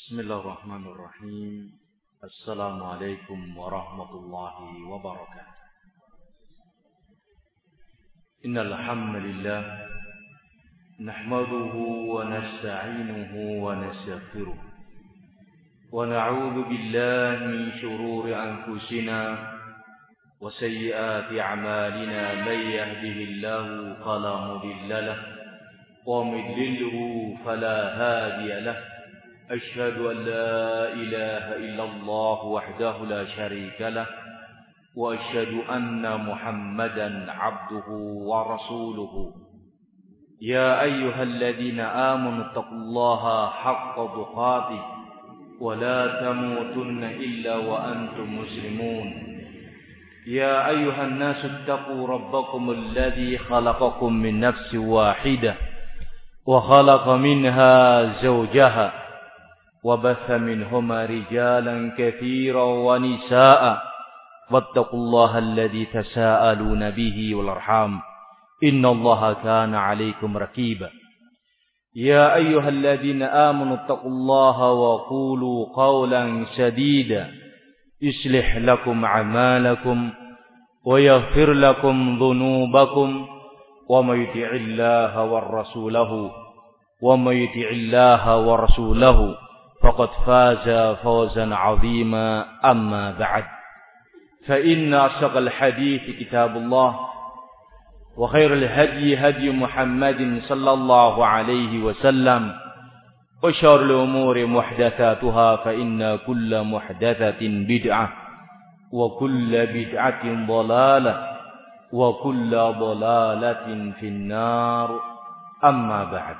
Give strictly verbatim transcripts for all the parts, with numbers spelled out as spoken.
Bismillahirrahmanirrahim. Assalamualaikum warahmatullahi wabarakatuh. Innal hamdalillah nahmaduhu wa nasta'inuhu wa nastaghfiruh wa na'udzu billahi min shururi anfusina wa sayyiati a'malina may yahdihillahu fala mudilla lahu wa may yudlilhu fala hadiya lahu. أشهد أن لا إله إلا الله وحده لا شريك له وأشهد أن محمدا عبده ورسوله يا أيها الذين آمنوا اتقوا الله حق تقاته ولا تموتن إلا وأنتم مسلمون يا أيها الناس اتقوا ربكم الذي خلقكم من نفس واحدة وخلق منها زوجها وبث منهما رجالا كثيرا ونساء واتقوا الله الذي تساءلون به والأرحام إن الله كان عليكم رقيبا يا أيها الذين آمنوا اتقوا الله وقولوا قولا سديدا يصلح لكم أعمالكم ويغفر لكم ذنوبكم ومن يطع الله ورسوله ومن يطع الله ورسوله فقد فاز فوزا عظيما أما بعد فإن أصدق الحديث كتاب الله وخير الهدي هدي محمد صلى الله عليه وسلم وشر الأمور محدثاتها فإن كل محدثة بدعة وكل بدعة ضلالة وكل ضلالة في النار أما بعد.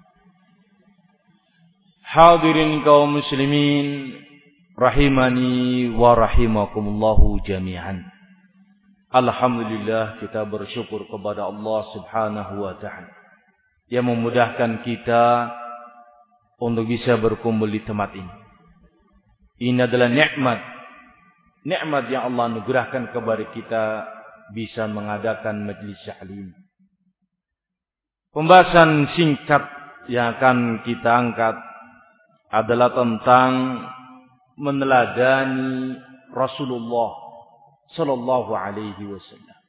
Hadirin kaum muslimin rahimani wa rahimakumullahu jami'an. Alhamdulillah, kita bersyukur kepada Allah Subhanahu wa ta'ala yang memudahkan kita untuk bisa berkumpul di tempat ini. Ini adalah nikmat. Nikmat yang Allah anugerahkan kepada kita bisa mengadakan majelis taklim. Pembahasan singkat yang akan kita angkat adalah tentang meneladani Rasulullah sallallahu alaihi wasallam.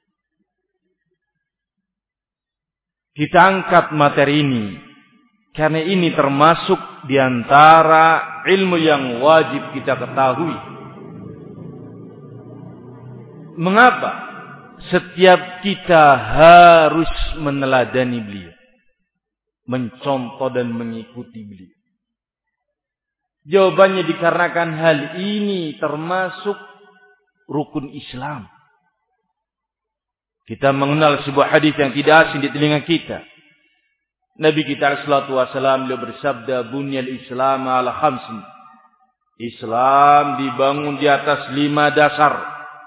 Kita angkat materi ini karena ini termasuk di antara ilmu yang wajib kita ketahui. Mengapa setiap kita harus meneladani beliau, mencontoh dan mengikuti beliau? Jawabannya dikarenakan hal ini termasuk rukun Islam. Kita mengenal sebuah hadis yang tidak asing di telinga kita. Nabi kita alaihi salatu wasallam beliau bersabda, "Bunyal Islam ala khamsin." Islam dibangun di atas lima dasar.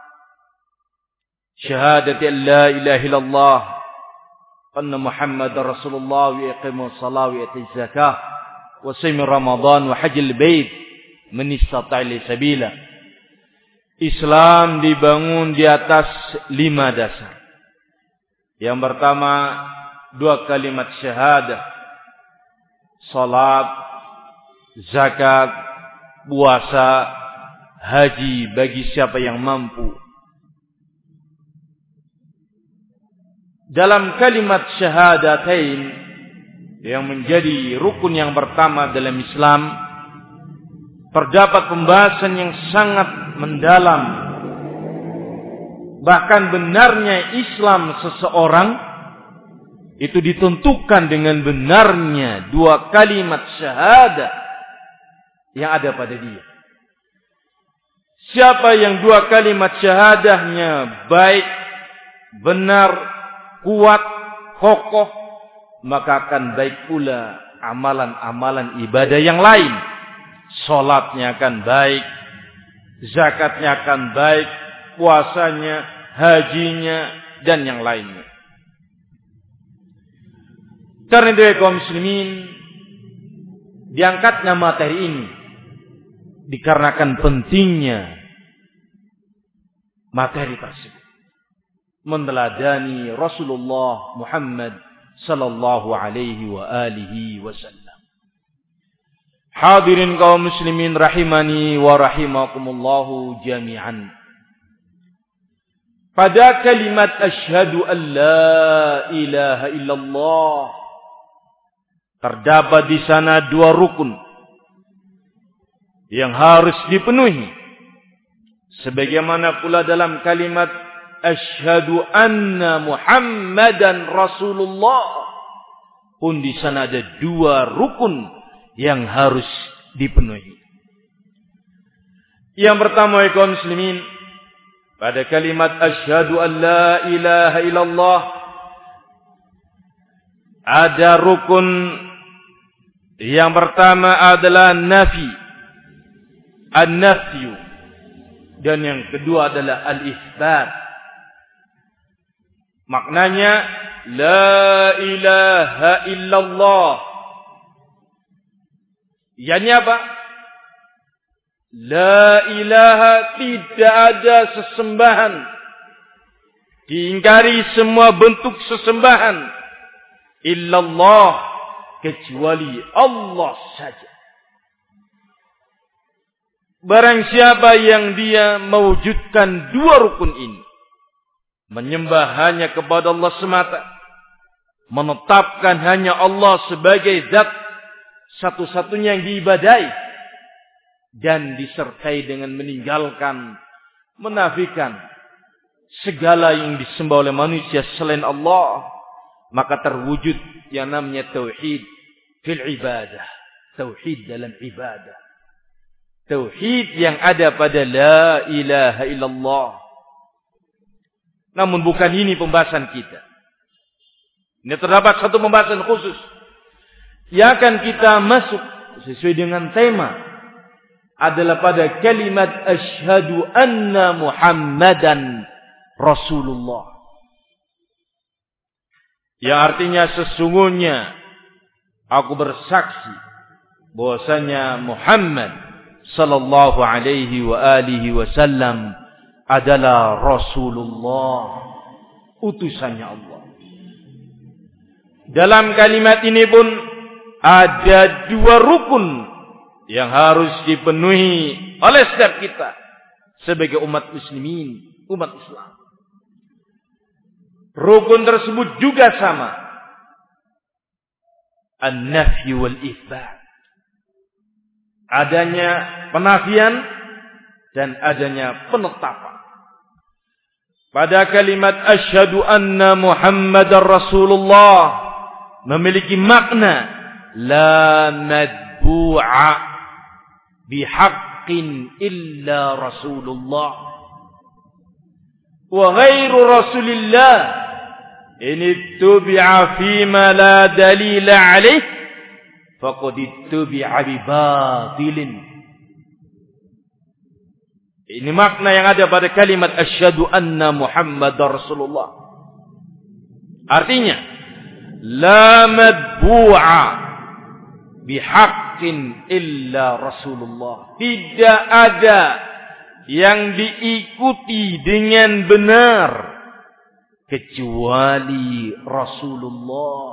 Syahadati an la ilaha illallah, anna Muhammadar Rasulullah, wa iqimus shalah wa itaz zakah, wa shaum Ramadan wa hajjil bait man istata'a ilaihi sabila. Islam dibangun di atas lima dasar. Yang pertama, dua kalimat syahadah, salat, zakat, puasa, haji bagi siapa yang mampu. Dalam kalimat syahadatain yang menjadi rukun yang pertama dalam Islam, terdapat pembahasan yang sangat mendalam. Bahkan benarnya Islam seseorang itu ditentukan dengan benarnya dua kalimat syahadah yang ada pada dia. Siapa yang dua kalimat syahadahnya baik, benar, kuat, kokoh, maka akan baik pula amalan-amalan ibadah yang lain. Salatnya akan baik, zakatnya akan baik, puasanya, hajinya, dan yang lainnya. Karena itu kaum muslimin, diangkatnya materi ini dikarenakan pentingnya materi tersebut. Meneladani Rasulullah Muhammad sallallahu alaihi wa alihi wasallam. Hadirin kaum muslimin rahimani wa rahimakumullahu jami'an. Pada kalimat asyhadu an la ilaha illallah terdapat di sana dua rukun yang harus dipenuhi. Sebagaimana pula dalam kalimat asyhadu anna Muhammadan Rasulullah pun di sana ada dua rukun yang harus dipenuhi. Yang pertama, kaum muslimin, pada kalimat asyhadu an la ilaha illallah ada rukun yang pertama adalah nafi, an-nafyu, dan yang kedua adalah al-itsbat. Maknanya la ilaha illallah. Ianya apa? La ilaha, tidak ada sesembahan. Diingkari semua bentuk sesembahan. Illallah, kecuali Allah saja. Barang siapa yang dia mewujudkan dua rukun ini, menyembah hanya kepada Allah semata, menetapkan hanya Allah sebagai zat satu-satunya yang diibadai, dan disertai dengan meninggalkan, menafikan segala yang disembah oleh manusia selain Allah, maka terwujud yang namanya tauhid fil ibadah, tauhid dalam ibadah, tauhid yang ada pada la ilaha illallah. Namun bukan ini pembahasan kita. Ini terdapat satu pembahasan khusus yang akan kita masuk sesuai dengan tema, adalah pada kalimat asyhadu anna Muhammadan Rasulullah. Yang artinya sesungguhnya aku bersaksi bahwasanya Muhammad sallallahu alaihi wa alihi wasallam adalah Rasulullah, utusannya Allah. Dalam kalimat ini pun ada dua rukun yang harus dipenuhi oleh setiap kita sebagai umat muslimin, umat Islam. Rukun tersebut juga sama, an-nafy wal itsbat. Adanya penafian dan adanya penetapan. Pada kalimat asyhadu anna Muhammadar Rasulullah memiliki makna la madbu'a bihaqqin illa Rasulullah wa ghairu Rasulillah in ittubi'a fima la dalila alaih faqad ittubi'a bi batilin. Ini makna yang ada pada kalimat asyhadu anna Muhammadar Rasulullah. Artinya la madbu'a bihaqqin illa Rasulullah. Tidak ada yang diikuti dengan benar kecuali Rasulullah.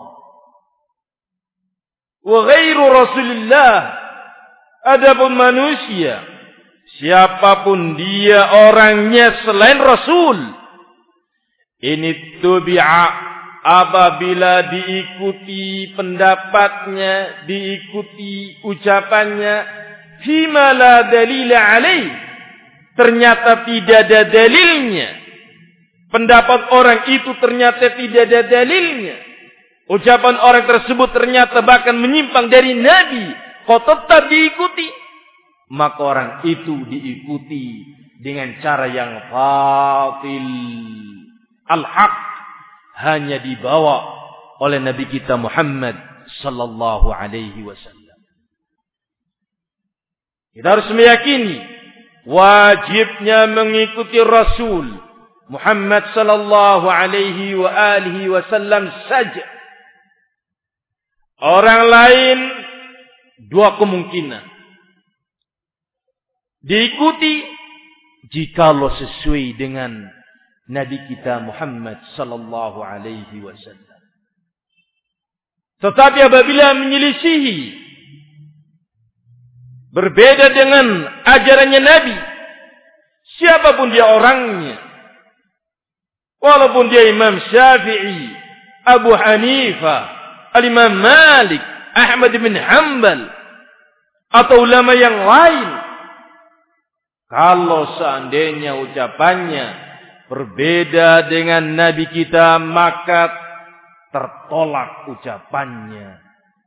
Wa ghairu Rasulillah, adapun manusia, siapapun dia orangnya selain Rasul, ini tubi'a, apabila diikuti pendapatnya, diikuti ucapannya, fima la dalila alaih, ternyata tidak ada dalilnya. Pendapat orang itu ternyata tidak ada dalilnya. Ucapan orang tersebut ternyata bahkan menyimpang dari Nabi, kok tetap diikuti. Maka orang itu diikuti dengan cara yang batil. Al-haq hanya dibawa oleh Nabi kita Muhammad sallallahu alaihi wasallam. Kita harus meyakini wajibnya mengikuti Rasul Muhammad sallallahu alaihi wa alihi wasallam saja. Orang lain dua kemungkinan. Diikuti jikalau sesuai dengan Nabi kita Muhammad sallallahu alaihi wasallam. Tetapi apabila menyelisihi berbeda dengan ajarannya Nabi, siapapun dia orangnya, walaupun dia Imam Syafi'i, Abu Hanifah, Al-Imam Malik, Ahmad bin Hanbal, atau ulama yang lain, kalau seandainya ucapannya berbeda dengan Nabi kita, maka tertolak ucapannya.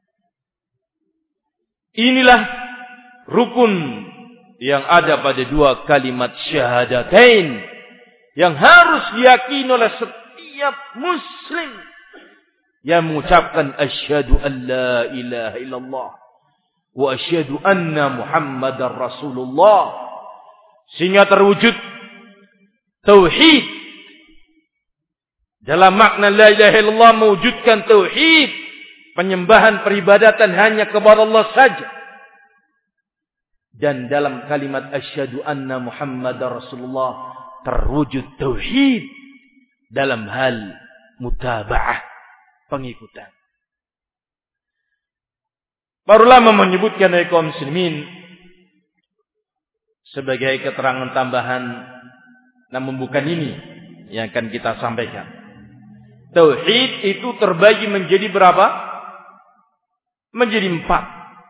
Inilah rukun yang ada pada dua kalimat syahadatain yang harus diyakini oleh setiap muslim yang mengucapkan asyhadu an la ilaha illallah wa asyhadu anna Muhammadar Rasulullah, sehingga terwujud tauhid. Dalam makna la ilaha illallah mewujudkan tauhid, penyembahan peribadatan hanya kepada Allah saja. Dan dalam kalimat asyhadu anna Muhammadar Rasulullah terwujud tauhid dalam hal mutaba'ah, pengikutan. Para ulama menyebutkan dari kaum muslimin sebagai keterangan tambahan, namun bukan ini yang akan kita sampaikan. Tauhid itu terbagi menjadi berapa? Menjadi empat.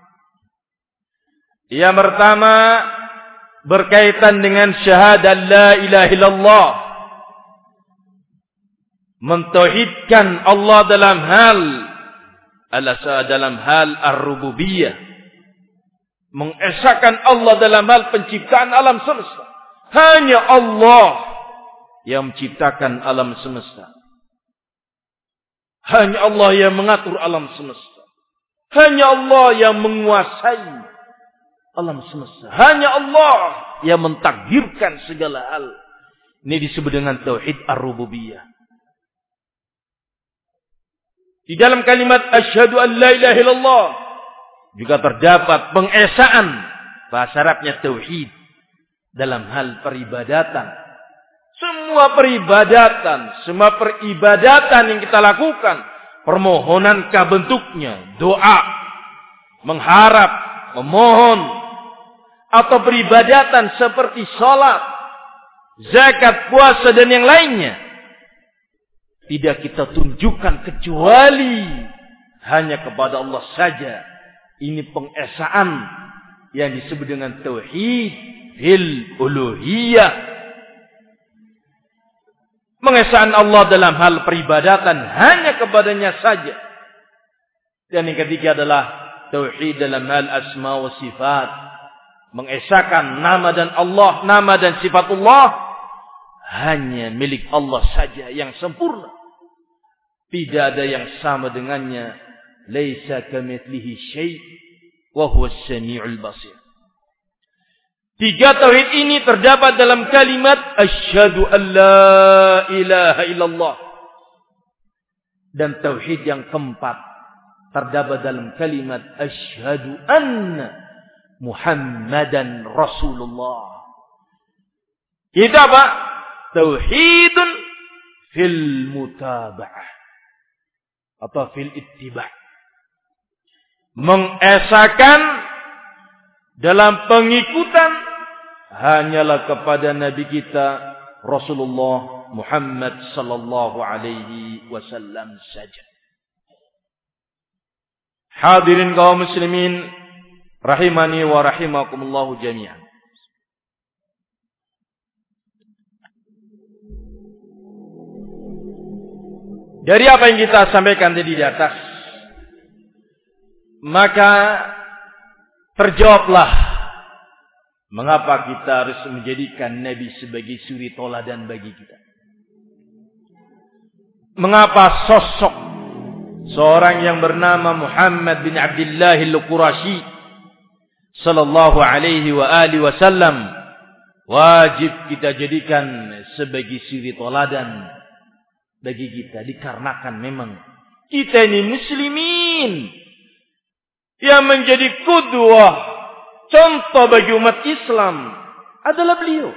Yang pertama berkaitan dengan syahadat la ilaha illallah, mentauhidkan Allah dalam hal alasa dalam hal ar-rububiyah, mengesahkan Allah dalam hal penciptaan alam semesta. Hanya Allah yang menciptakan alam semesta. Hanya Allah yang mengatur alam semesta. Hanya Allah yang menguasai alam semesta. Hanya Allah yang mentakdirkan segala hal. Ini disebut dengan tauhid ar-rububiyah. Di dalam kalimat asyhadu an la ilaha illallah juga terdapat pengesaan, bahasa Arabnya tauhid, dalam hal peribadatan. Semua peribadatan, semua peribadatan yang kita lakukan, permohonankah bentuknya doa, mengharap, memohon, atau peribadatan seperti salat, zakat, puasa dan yang lainnya, tidak kita tunjukkan kecuali hanya kepada Allah saja. Ini pengesaan yang disebut dengan tauhid fil uluhiyah. Mengesahkan Allah dalam hal peribadatan hanya kepadanya saja. Dan yang ketiga adalah tauhid dalam hal asma wa sifat. Mengesahkan nama dan Allah, nama dan sifat Allah hanya milik Allah saja yang sempurna. Tidak ada yang sama dengannya. Laisa kamitslihi syai' wa huwas samiul basir. Tiga tauhid ini terdapat dalam kalimat asyhadu an la ilaha illallah. Dan tauhid yang keempat terdapat dalam kalimat asyhadu anna Muhammadan Rasulullah. Itu apa? Tauhidun fil mutaba'ah atau fil ittiba'. Mengesahkan dalam pengikutan hanyalah kepada Nabi kita Rasulullah Muhammad sallallahu alaihi wasallam saja. Hadirin kaum muslimin rahimani wa rahimakumullah jami'an. Dari apa yang kita sampaikan tadi di atas, maka terjawablah mengapa kita harus menjadikan Nabi sebagai suri toladan bagi kita. Mengapa sosok seorang yang bernama Muhammad bin Abdullah al-Qurashi sallallahu alaihi wa alihi wasallam wajib kita jadikan sebagai suri toladan bagi kita, dikarenakan memang kita ini muslimin yang menjadi qudwah, contoh bagi umat Islam adalah beliau.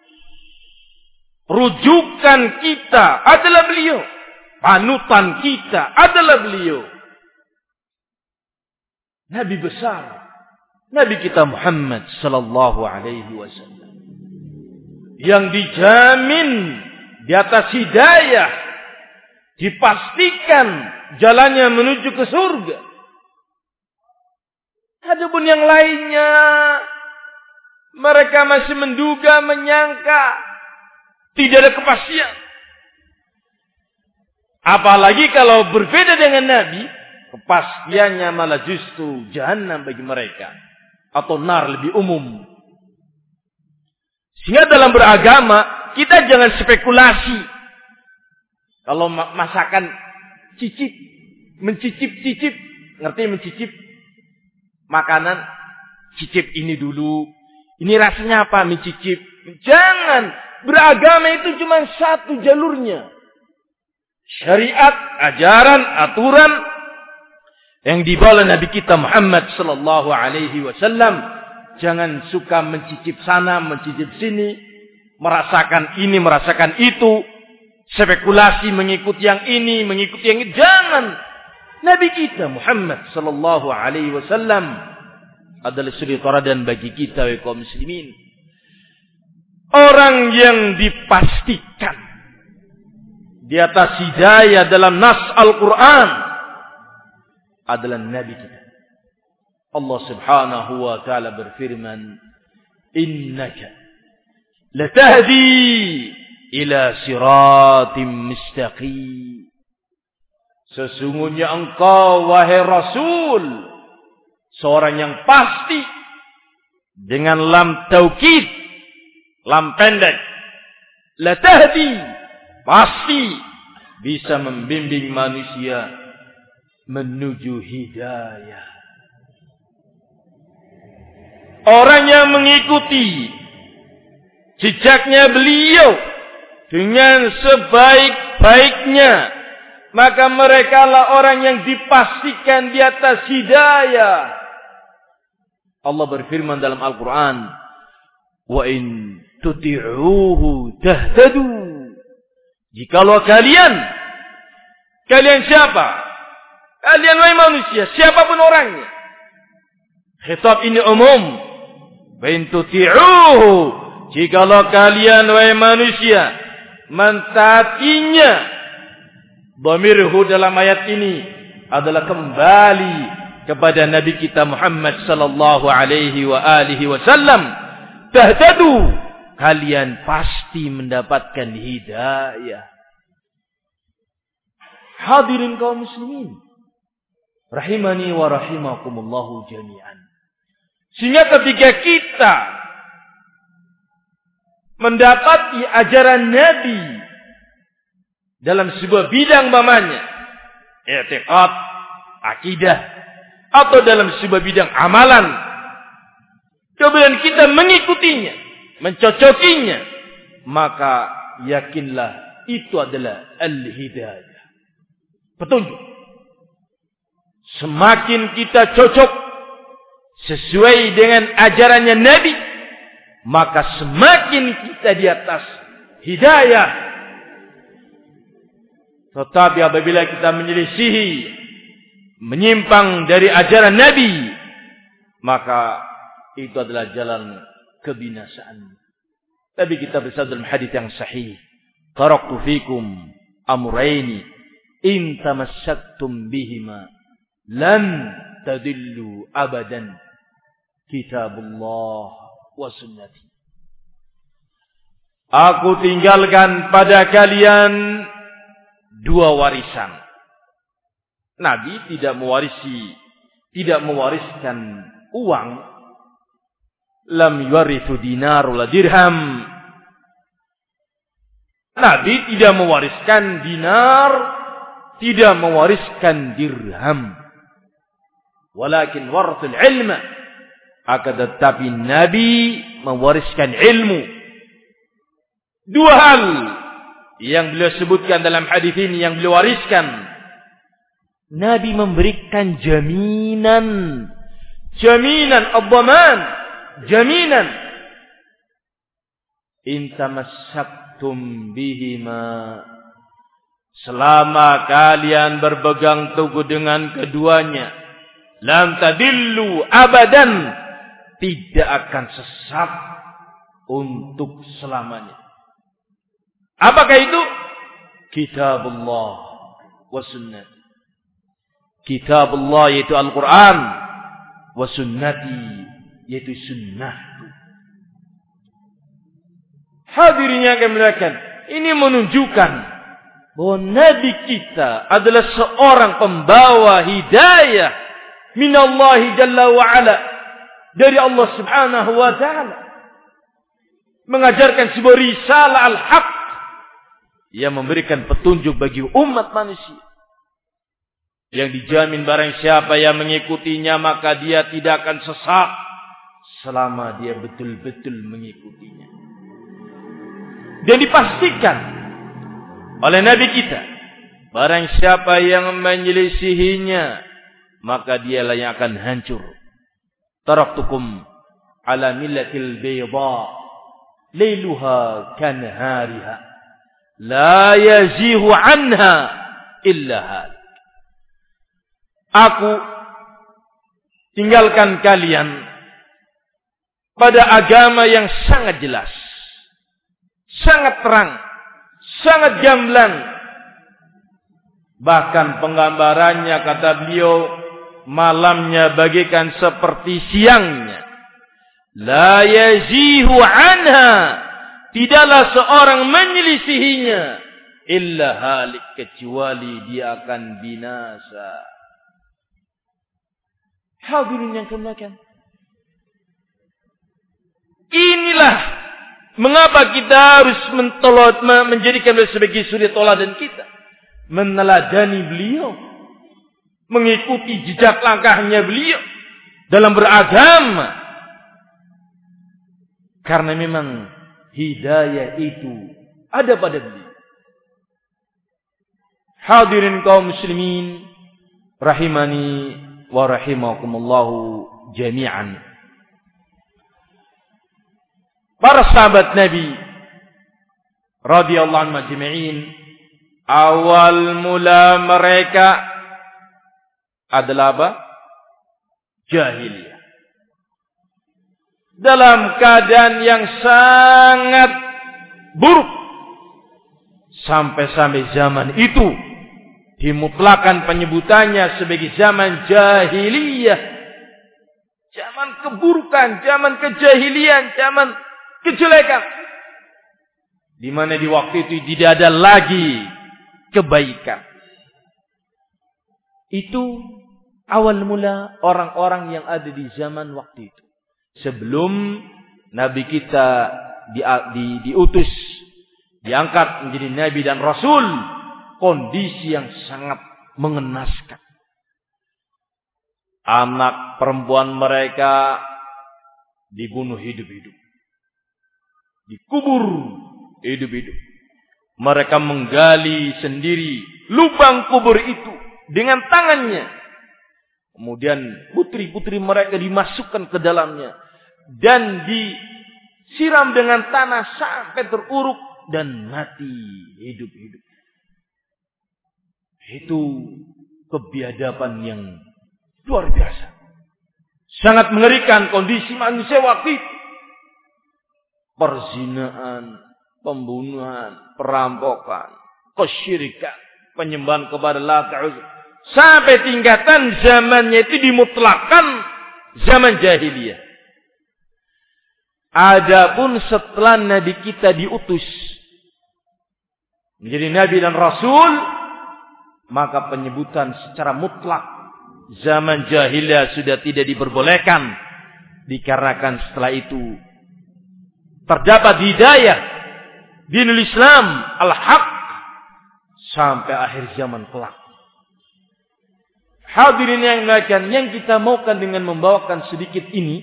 Rujukan kita adalah beliau. Panutan kita adalah beliau. Nabi besar Nabi kita Muhammad sallallahu alaihi wasallam yang dijamin di atas hidayah, dipastikan jalannya menuju ke surga. Adapun yang lainnya, mereka masih menduga, menyangka, tidak ada kepastian. Apalagi kalau berbeda dengan Nabi, kepastiannya malah justru jahanam bagi mereka. Atau nar lebih umum. Sehingga dalam beragama, kita jangan spekulasi. Kalau masakan cicip, mencicip-cicip, ngerti mencicip? Makanan, cicip ini dulu. Ini rasanya apa? Mencicip. Jangan. Beragama itu cuma satu jalurnya. Syariat, ajaran, aturan yang dibawa Nabi kita Muhammad sallallahu alaihi wasallam. Jangan suka mencicip sana, mencicip sini, merasakan ini, merasakan itu, spekulasi mengikuti yang ini, mengikuti yang itu. Jangan. Nabi kita Muhammad sallallahu alaihi wasallam adalah suri teladan bagi kita kaum muslimin. Orang yang dipastikan di atas hidayah dalam nas Al-Quran adalah Nabi kita. Allah subhanahu wa ta'ala berfirman, innaka latahdi ila siratim mustaqim. Sesungguhnya engkau, wahai Rasul, seorang yang pasti dengan lam taukid, lam pendek, latahdi, pasti bisa membimbing manusia menuju hidayah. Orang yang mengikuti jejaknya beliau dengan sebaik-baiknya, maka mereka lah orang yang dipastikan di atas hidayah. Allah berfirman dalam Al-Quran, wa in tuti'uhu tahtadu. Jikalau kalian, kalian siapa? Kalian wahai manusia, siapapun orangnya. Khitab ini umum. Wa in tuti'uhu, jikalau kalian wahai manusia mentaatinya. Dhamirhu dalam ayat ini adalah kembali kepada Nabi kita Muhammad sallallahu alaihi wa alihi wasallam. Tahtadu, kalian pasti mendapatkan hidayah. Hadirin kaum muslimin, rahimani wa rahimakumullahu jami'an. Sehingga ketika kita mendapati ajaran Nabi dalam sebuah bidang mamanya, i'tiqad, akidah, atau dalam sebuah bidang amalan, kemudian kita mengikutinya, mencocokinya, maka yakinlah itu adalah al-hidayah, petunjuk. Semakin kita cocok sesuai dengan ajarannya Nabi, maka semakin kita di atas hidayah. Tetapi apabila kita menyelisihi, menyimpang dari ajaran Nabi, maka itu adalah jalan kebinasaan. Tapi kita bersabda dalam hadis yang sahih, taraktu fikum amrayni in tamassaktum bihima lan tadillu abadan, kitabullah wa sunnati. Aku tinggalkan pada kalian dua warisan. Nabi tidak mewarisi, tidak mewariskan uang. Lam yuwarithu dinar wala dirham. Nabi tidak mewariskan dinar, tidak mewariskan dirham. Walakin warathul ilma. Akan tetapi Nabi mewariskan ilmu. Dua hal yang beliau sebutkan dalam hadis ini yang beliau wariskan. Nabi memberikan jaminan. Jaminan, ad-dhaman. Jaminan. In tamassaktum bihima. Selama kalian berpegang teguh dengan keduanya. Lam tadillu abadan. tidak akan sesat untuk selamanya. Apakah itu? Kitabullah wa sunnah. Kitabullah yaitu Al-Quran, wa sunnati yaitu sunnahku. Hadirin yang kami muliakan, ini menunjukkan bahwa Nabi kita adalah seorang pembawa hidayah minallahi jalla wa ala, dari Allah subhanahu wa ta'ala, mengajarkan sebuah risalah al-haq yang memberikan petunjuk bagi umat manusia, yang dijamin barang siapa yang mengikutinya maka dia tidak akan sesat selama dia betul-betul mengikutinya. Dan dipastikan oleh Nabi kita, barang siapa yang menyelisihinya maka dialah yang akan hancur. Taraktukum ala millatil bayda lailuha kanhariha la yazihu anha illa hal. Aku tinggalkan kalian pada agama yang sangat jelas, sangat terang, sangat gamblang. Bahkan penggambarannya, kata beliau, malamnya bagaikan seperti siangnya. La yazihu anha, tidaklah seorang menyelisihinya illa halik, kecuali dia akan binasa. Hadirin yang kemuliaan, inilah mengapa kita harus mentolot, menjadikan beliau sebagai suri toladan kita, meneladani beliau, mengikuti jejak langkahnya beliau dalam beragama, karena memang hidayah itu ada pada beliau. Hadirin kaum muslimin rahimani wa rahimakumullahu jami'an. Para sahabat Nabi radhiyallahu anhum ajma'in, awal mula mereka adalah apa? Jahiliyah. Dalam keadaan yang sangat buruk. Sampai-sampai zaman itu dimutlakan penyebutannya sebagai zaman jahiliyah. Zaman keburukan, zaman kejahilian, zaman kejelekan. Di mana di waktu itu tidak ada lagi kebaikan. Itu awal mula orang-orang yang ada di zaman waktu itu. Sebelum Nabi kita di, di, diutus, diangkat menjadi Nabi dan Rasul, kondisi yang sangat mengenaskan. Anak perempuan mereka dibunuh hidup-hidup, dikubur hidup-hidup. Mereka menggali sendiri lubang kubur itu dengan tangannya. Kemudian putri-putri mereka dimasukkan ke dalamnya dan disiram dengan tanah sampai teruruk dan mati hidup-hidup. Itu kebiadaban yang luar biasa. Sangat mengerikan kondisi manusia waktu itu. Perzinaan, pembunuhan, perampokan, kesyirikan, penyembahan kepada Allah Ta'ala. Sampai tingkatan zamannya itu dimutlakan zaman jahiliyah. Adapun setelah Nabi kita diutus menjadi Nabi dan Rasul, maka penyebutan secara mutlak zaman jahiliyah sudah tidak diperbolehkan, dikarenakan setelah itu terdapat hidayah dinul Islam al-haq sampai akhir zaman kelak. Hadirin yang dimuliakan, yang kita maukan dengan membawakan sedikit ini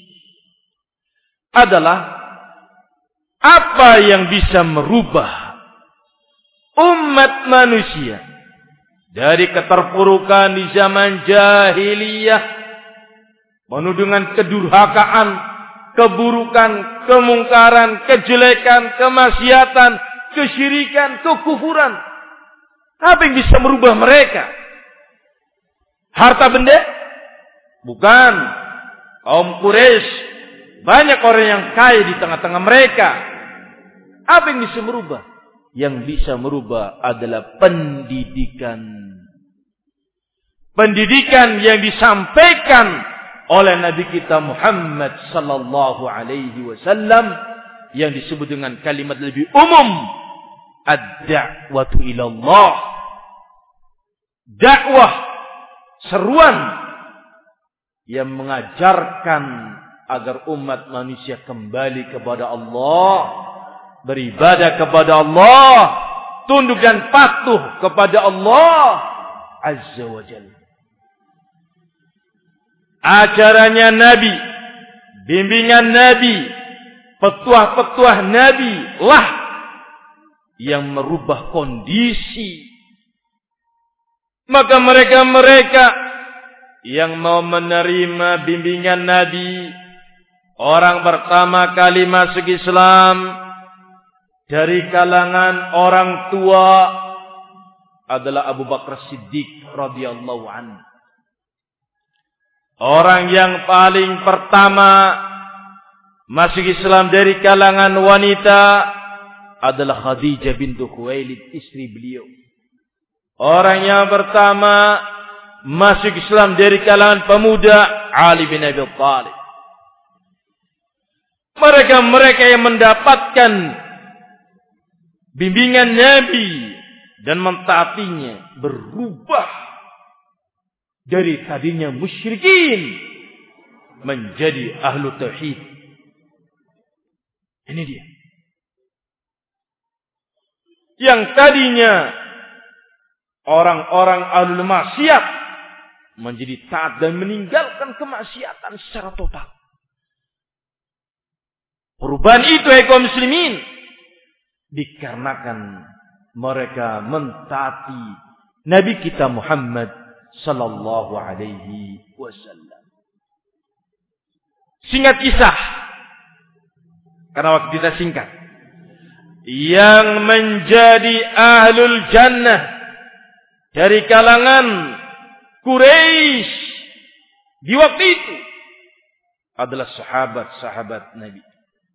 adalah apa yang bisa merubah umat manusia dari keterpurukan di zaman jahiliyah, penuh dengan kedurhakaan, keburukan, kemungkaran, kejelekan, kemaksiatan, kesyirikan, kekufuran. Apa yang bisa merubah mereka? Harta benda? Bukan. Kaum Quraisy, banyak orang yang kaya di tengah-tengah mereka. Apa yang bisa merubah? Yang bisa merubah adalah pendidikan. Pendidikan yang disampaikan oleh Nabi kita Muhammad sallallahu alaihi wasallam yang disebut dengan kalimat lebih umum, ad-da'watu ila Allah. Dakwah, seruan yang mengajarkan agar umat manusia kembali kepada Allah, beribadah kepada Allah, tunduk dan patuh kepada Allah Azza wa Jalla. Ajarannya Nabi, bimbingan Nabi, petuah-petuah Nabi lah yang merubah kondisi. Maka mereka-mereka yang mau menerima bimbingan Nabi, orang pertama kali masuk Islam dari kalangan orang tua adalah Abu Bakar Siddiq radhiyallahu anhu. Orang yang paling pertama masuk Islam dari kalangan wanita adalah Khadijah bintu Khuwailid, istri beliau. Orang yang pertama masuk Islam dari kalangan pemuda Ali bin Abi Thalib. Mereka-mereka yang mendapatkan bimbingan Nabi dan mentaatinya berubah dari tadinya musyrikin menjadi ahlu tauhid. Ini dia. Yang tadinya orang-orang ahlul maksiat menjadi taat dan meninggalkan kemaksiatan secara total. Perubahan itu hai kaum muslimin dikarenakan mereka mentaati Nabi kita Muhammad sallallahu alaihi wasallam. Singkat kisah, karena waktu kita singkat. Yang menjadi ahlul jannah dari kalangan Quraisy di waktu itu adalah sahabat-sahabat Nabi.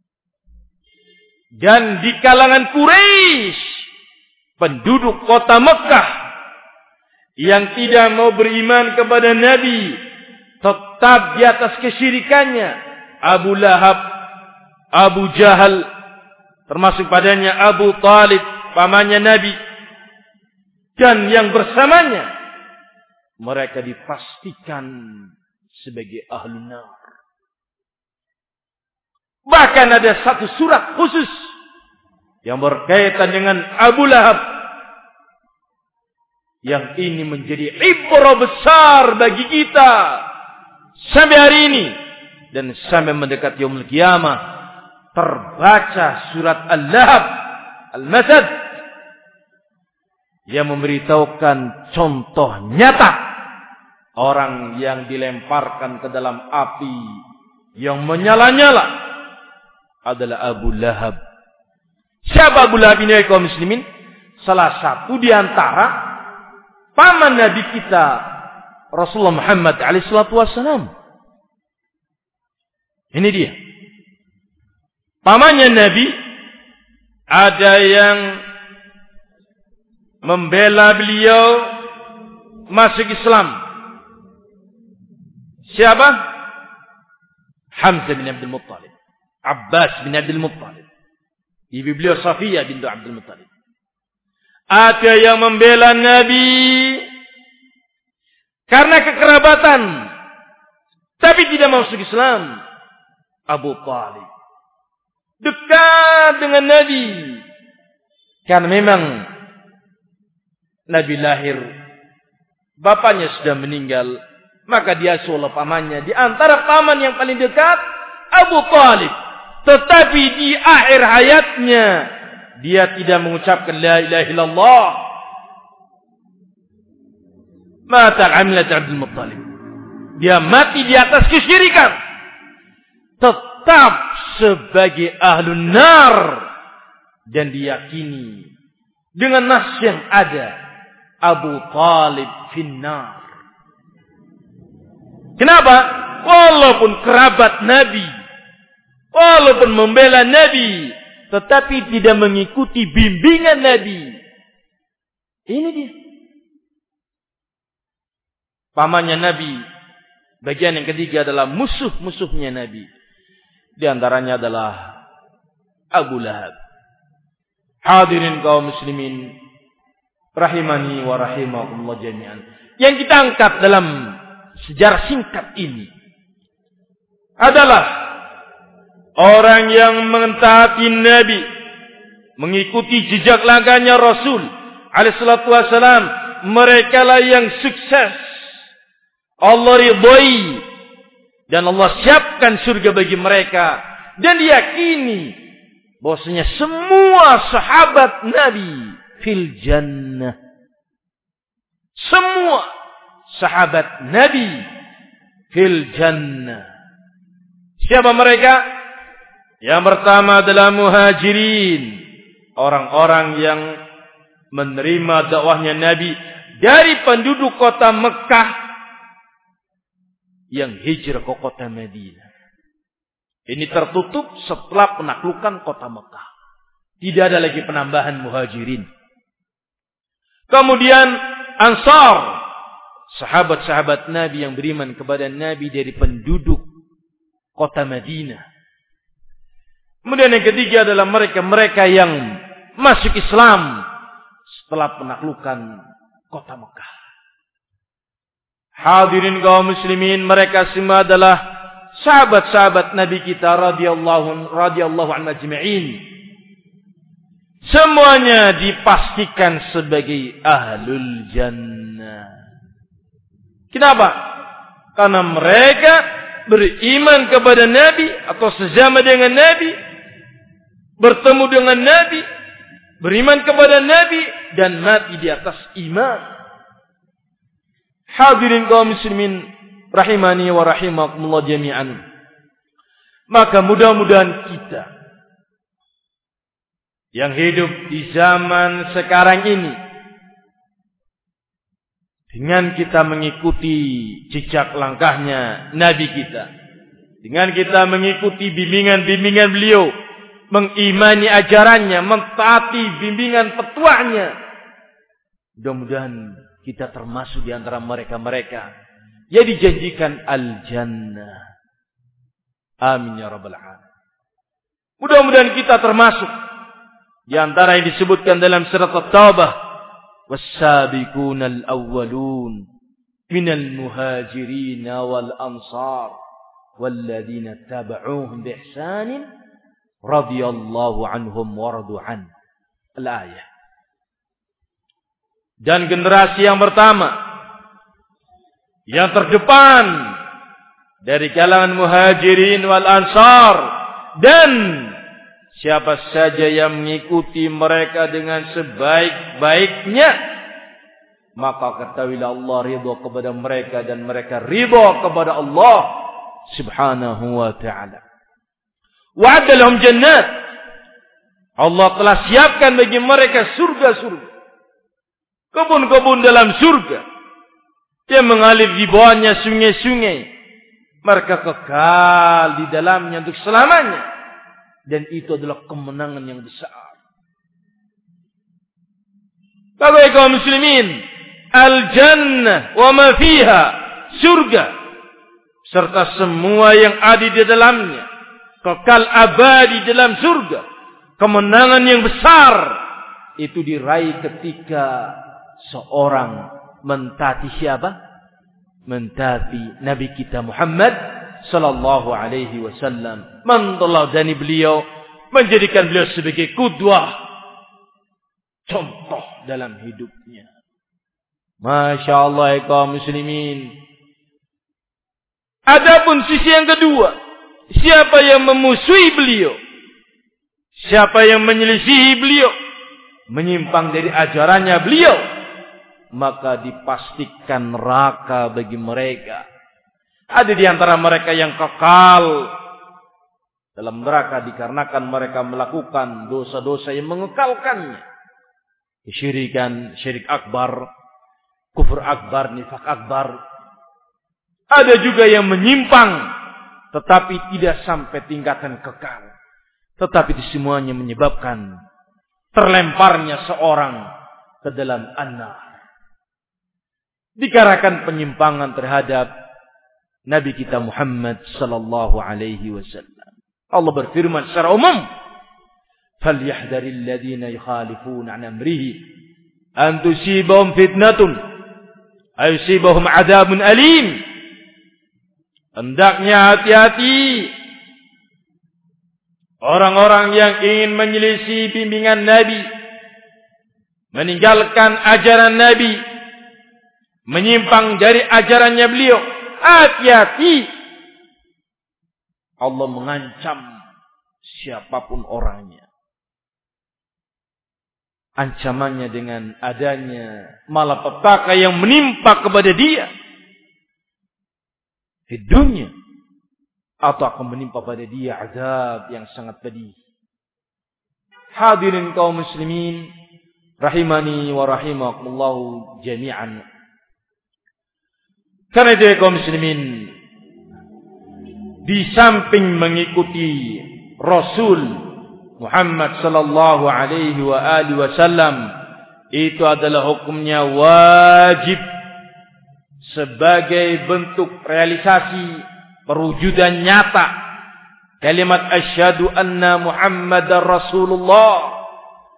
Dan di kalangan Quraisy, penduduk kota Mekah yang tidak mau beriman kepada Nabi, tetap di atas kesyirikannya, Abu Lahab, Abu Jahal, termasuk padanya Abu Talib, pamannya Nabi, dan yang bersamanya, mereka dipastikan sebagai ahlun nar. Bahkan ada satu surat khusus yang berkaitan dengan Abu Lahab, yang ini menjadi ibrah besar bagi kita sampai hari ini dan sampai mendekat yaumul qiyamah. Terbaca surat Al-Lahab, Al-Masad, yang memberitahukan contoh nyata orang yang dilemparkan ke dalam api yang menyala-nyala adalah Abu Lahab. Siapa Abu Lahab ini kaum muslimin? Salah satu di antara paman Nabi kita Rasulullah Muhammad alaihi salatu wassalam. Ini dia. Pamannya Nabi, ada yang membela beliau masuk Islam. Siapa? Hamzah bin Abdul Muttalib, Abbas bin Abdul Muttalib, ibu beliau Safiyah bintu Abdul Muttalib. Ada yang membela Nabi karena kekerabatan, tapi tidak masuk Islam. Abu Talib dekat dengan Nabi karena memang Nabi lahir, bapaknya sudah meninggal, maka dia oleh pamannya. Di antara paman yang paling dekat Abu Talib, tetapi di akhir hayatnya dia tidak mengucapkan la ilaha illallah. Mata amilat Abdul Muttalib, dia mati di atas kesyirikan, tetap sebagai ahlun nar, dan diyakini dengan nas yang ada, Abu Talib finnar. Kenapa? walaupun kerabat Nabi, walaupun membela Nabi, tetapi tidak mengikuti bimbingan Nabi. Ini dia. Pamannya Nabi. Bagian yang ketiga adalah musuh-musuhnya Nabi. Di antaranya adalah Abu Lahab. Hadirin kaum muslimin rahimani wa rahimakumullah jami'an. Yang kita angkat dalam sejarah singkat ini adalah orang yang mentaati Nabi, mengikuti jejak langkahnya Rasul alaihi salatu wasalam. Mereka lah yang sukses. Allah ridhoi dan Allah siapkan surga bagi mereka, dan diyakini bahwasanya semua sahabat Nabi fil jannah. Semua sahabat Nabi fil jannah. Siapa mereka? Yang pertama adalah muhajirin, orang-orang yang menerima dakwahnya Nabi dari penduduk kota Mekah yang hijrah ke kota Madinah. Ini tertutup setelah penaklukan kota Mekah. Tidak ada lagi penambahan muhajirin. Kemudian Ansar, sahabat-sahabat Nabi yang beriman kepada Nabi dari penduduk kota Madinah. Kemudian yang ketiga adalah mereka-mereka yang masuk Islam setelah penaklukan kota Mekah. Hadirin kaum muslimin, mereka semua adalah sahabat-sahabat Nabi kita radhiyallahu radhiyallahu anhum ajma'in. Semuanya dipastikan sebagai ahlul jannah. Kenapa? Karena mereka beriman kepada Nabi atau sesama dengan Nabi, bertemu dengan Nabi, beriman kepada Nabi, dan mati di atas iman. Hadirin kaum muslimin rahimani wa rahimakumullah jami'an. Maka mudah-mudahan kita yang hidup di zaman sekarang ini, dengan kita mengikuti jejak langkahnya Nabi kita, dengan kita mengikuti bimbingan-bimbingan beliau, mengimani ajarannya, mentaati bimbingan petuahnya, mudah-mudahan kita termasuk di antara mereka-mereka yang dijanjikan al-jannah. Amin ya rabbal alamin. Mudah-mudahan kita termasuk di antara yang disebutkan dalam surat At-Taubah, was-sabiquna al-awwalun minal muhajirin wal ansar walladzina tabauhum bi ihsanin radhiyallahu anhum wa radu an. Al-ayah. Dan generasi yang pertama, yang terdepan dari kalangan muhajirin wal ansar, dan siapa saja yang mengikuti mereka dengan sebaik-baiknya, maka ketahuilah Allah ridha kepada mereka dan mereka ridha kepada Allah subhanahu wa ta'ala. Wa'adda lahum jannat, Allah telah siapkan bagi mereka surga-surga, kebun-kebun dalam surga yang mengalir di bawahnya sungai-sungai. Mereka kekal di dalamnya untuk selamanya, dan itu adalah kemenangan yang besar. Bapak kaum muslimin, al-jannah wa ma fiha, surga serta semua yang ada di dalamnya, kekal abadi dalam surga. Kemenangan yang besar itu diraih ketika seorang mentaati siapa? Mentaati Nabi kita Muhammad sallallahu alaihi wasallam, menteladani beliau, menjadikan beliau sebagai qudwah, contoh dalam hidupnya. Masya Allah kaum muslimin. Adapun sisi yang kedua, siapa yang memusuhi beliau, siapa yang menyelisihi beliau, menyimpang dari ajarannya beliau, maka dipastikan neraka bagi mereka. Ada di antara mereka yang kekal dalam neraka dikarenakan mereka melakukan dosa-dosa yang mengekalkannya. Kesyirikan, syirik akbar, kufur akbar, nifak akbar. Ada juga yang menyimpang, tetapi tidak sampai tingkatan kekal. Tetapi itu semuanya menyebabkan terlemparnya seorang ke dalam an-nar. Dikarenakan penyimpangan terhadap Nabi kita Muhammad sallallahu alaihi wasallam. Allah berfirman secara umum, "Falyahdharil ladzina yukhalifuna 'an amrihi an tusibahum fitnatun aw yusibahum 'adzabun alim." Hendaknya hati-hati orang-orang yang ingin menyelisih bimbingan Nabi, meninggalkan ajaran Nabi, menyimpang dari ajarannya beliau. Hati-hati. Allah mengancam siapapun orangnya. Ancamannya dengan adanya malapetaka yang menimpa kepada dia di dunia, atau akan menimpa pada dia azab yang sangat pedih. Hadirin kaum muslimin rahimani wa rahimakumullah jami'an. Karena itu kaum muslimin, di samping mengikuti Rasul Muhammad sallallahu alaihi wa alihi wasallam, itu adalah hukumnya wajib sebagai bentuk realisasi perwujudan nyata kalimat asyhadu anna Muhammadar Rasulullah.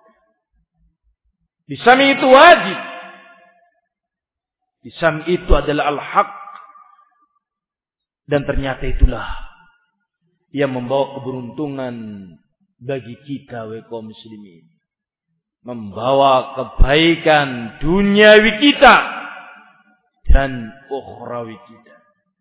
Di samping itu wajib, di samping itu adalah al-haq, dan ternyata itulah yang membawa keberuntungan bagi kita wahai kaum muslimin, membawa kebaikan duniawi kita dan ukhrawi kita.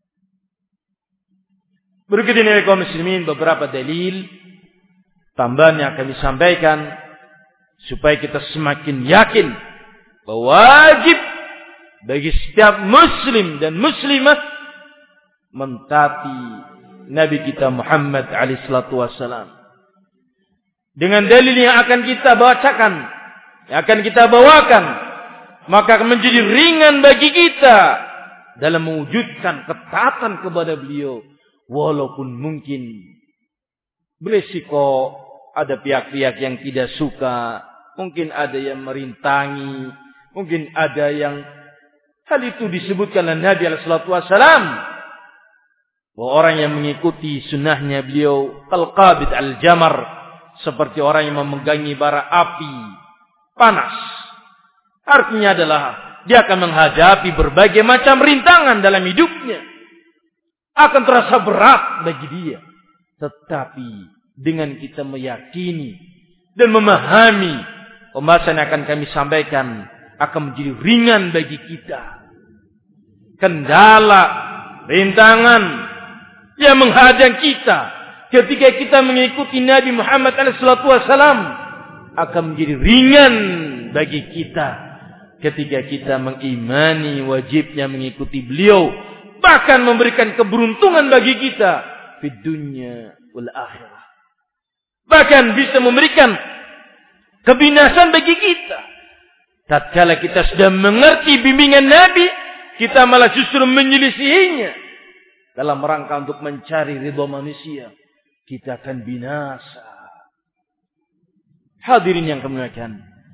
Berikut ini kaum muslimin beberapa dalil tambahan yang kami sampaikan supaya kita semakin yakin bahwa wajib bagi setiap muslim dan muslimah mentaati Nabi kita Muhammad alaihi salatu wassalam. Dengan dalil yang akan kita bacakan, yang akan kita bawakan, maka akan menjadi ringan bagi kita dalam mewujudkan ketaatan kepada beliau. Walaupun mungkin beresiko ada pihak-pihak yang tidak suka, mungkin ada yang merintangi, mungkin ada yang hal itu disebutkan oleh Nabi alaihi salatu wassalam, bahwa orang yang mengikuti sunnahnya beliau kal-qabid al-jamar, seperti orang yang memegangi bara api panas. Artinya adalah dia akan menghadapi berbagai macam rintangan dalam hidupnya. Akan terasa berat bagi dia. Tetapi dengan kita meyakini dan memahami pembahasan yang akan kami sampaikan, akan menjadi ringan bagi kita. Kendala, rintangan yang menghadang kita ketika kita mengikuti Nabi Muhammad alaihi salatu wassalam akan menjadi ringan bagi kita ketika kita mengimani wajibnya mengikuti beliau, bahkan memberikan keberuntungan bagi kita di dunia wal akhirah, bahkan bisa memberikan kebinasan bagi kita tatkala kita sudah mengerti bimbingan Nabi, kita malah justru menyelisihinya dalam rangka untuk mencari ridha manusia. Kita akan binasa. Hadirin yang kami muliakan,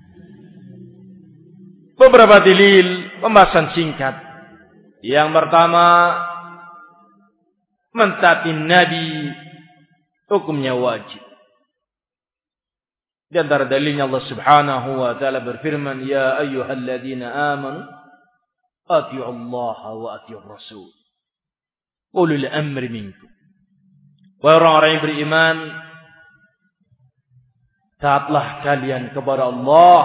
beberapa dalil pembahasan singkat. Yang pertama, mentaati Nabi hukumnya wajib. Di antara dalilnya Allah Subhanahu wa taala berfirman, "Ya ayyuhalladzina amanu atii'u Allah wa atii'ur Rasul. Ulul amri minkum." Wahai orang-orang yang beriman, taatlah kalian kepada Allah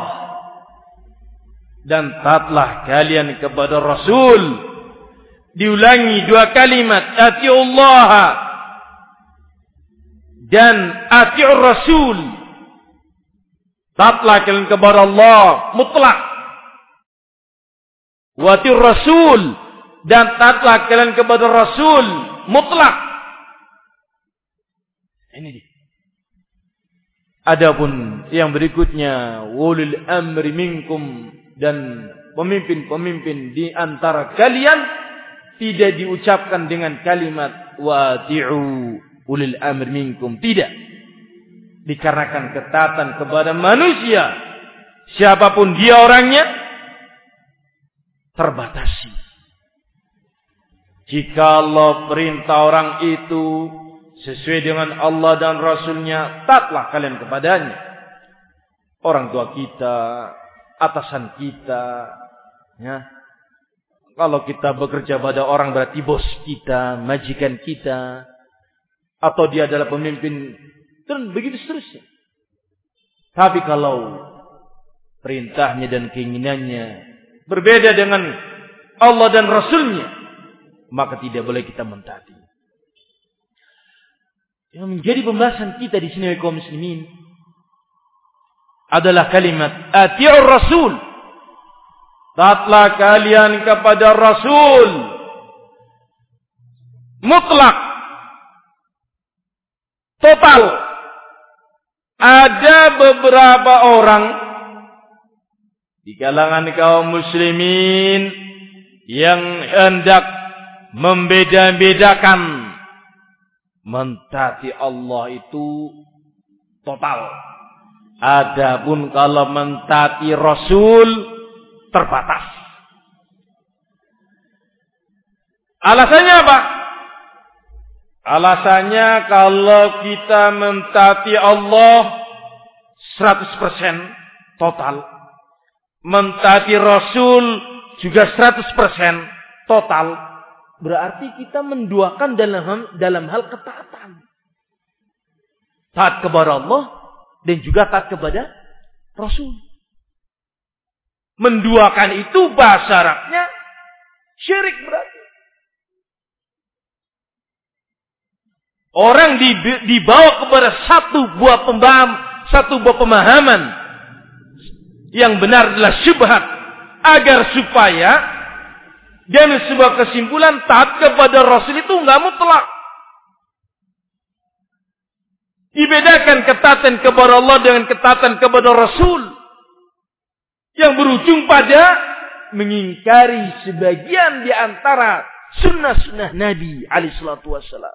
dan taatlah kalian kepada Rasul. Diulangi dua kalimat, atiullah dan atiur Rasul. Taatlah kalian kepada Allah mutlak. Wa atiur Rasul dan taatlah kalian kepada Rasul mutlak. Ini dia. Adapun yang berikutnya, ulul amri minkum, dan pemimpin-pemimpin di antara kalian, tidak diucapkan dengan kalimat wati'u ulil amr minkum. Tidak. Dikarenakan ketaatan kepada manusia, siapapun dia orangnya, terbatasi. Jika Allah perintah orang itu sesuai dengan Allah dan Rasulnya, taatlah kalian kepadanya. Orang tua kita, atasan kita, ya. Kalau kita bekerja pada orang berarti bos kita, majikan kita, atau dia adalah pemimpin, dan begitu seterusnya. Tapi kalau perintahnya dan keinginannya berbeda dengan Allah dan Rasulnya, maka tidak boleh kita mentaati. Yang menjadi pembahasan kita di sini kaum muslimin adalah kalimat ati'ur rasul. Taatlah kalian kepada Rasul. Mutlak. Total. Ada beberapa orang di kalangan kaum muslimin yang hendak membeda-bedakan. Mentaati Allah itu total. Adapun kalau mentaati Rasul terbatas. Alasannya apa? Alasannya kalau kita mentaati Allah seratus persen total, mentaati Rasul juga seratus persen total, berarti kita menduakan dalam dalam hal ketaatan. Taat kepada Allah dan juga taat kepada Rasul. Menduakan itu bahasa Arabnya syirik berarti. Orang dibawa kepada satu buah pemahaman, satu buah pemahaman yang benar adalah syubhat, agar supaya dan sebuah kesimpulan taat kepada Rasul itu enggak mutlak. Dibedakan ketaatan kepada Allah dengan ketaatan kepada Rasul. Yang berujung pada mengingkari sebagian di antara sunnah-sunnah Nabi alaihi salatu wassalam.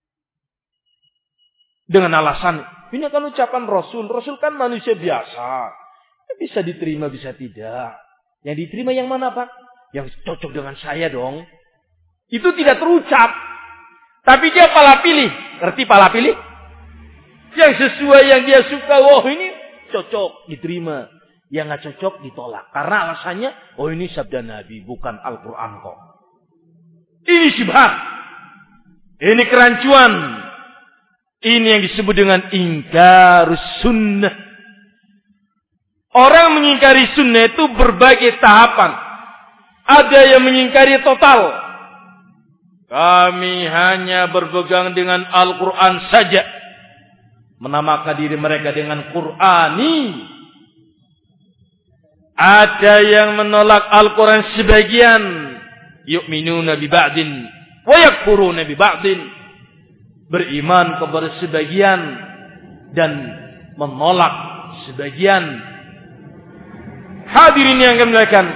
Dengan alasan, ini kan ucapan Rasul. Rasul kan manusia biasa. Bisa diterima, bisa tidak. Yang diterima yang mana, Pak? Yang cocok dengan saya dong. Itu tidak terucap. Tapi dia pala pilih. Ngerti pala pilih? Yang sesuai yang dia suka. Oh ini cocok, diterima. Yang nggak cocok ditolak. Karena alasannya, oh ini sabda Nabi, bukan Al-Quran kok. Ini syubhat. Ini kerancuan. Ini yang disebut dengan ingkarus sunnah. Orang mengingkari sunnah itu berbagai tahapan. Ada yang mengingkari total. Kami hanya berpegang dengan Al-Quran saja. Menamakan diri mereka dengan Qur'ani. Ada yang menolak Al-Quran sebagian. Yu'minuna bi ba'din wa yakfuruna bi ba'din. Beriman kepada sebagian dan menolak sebagian. Hadirin yang kami muliakan,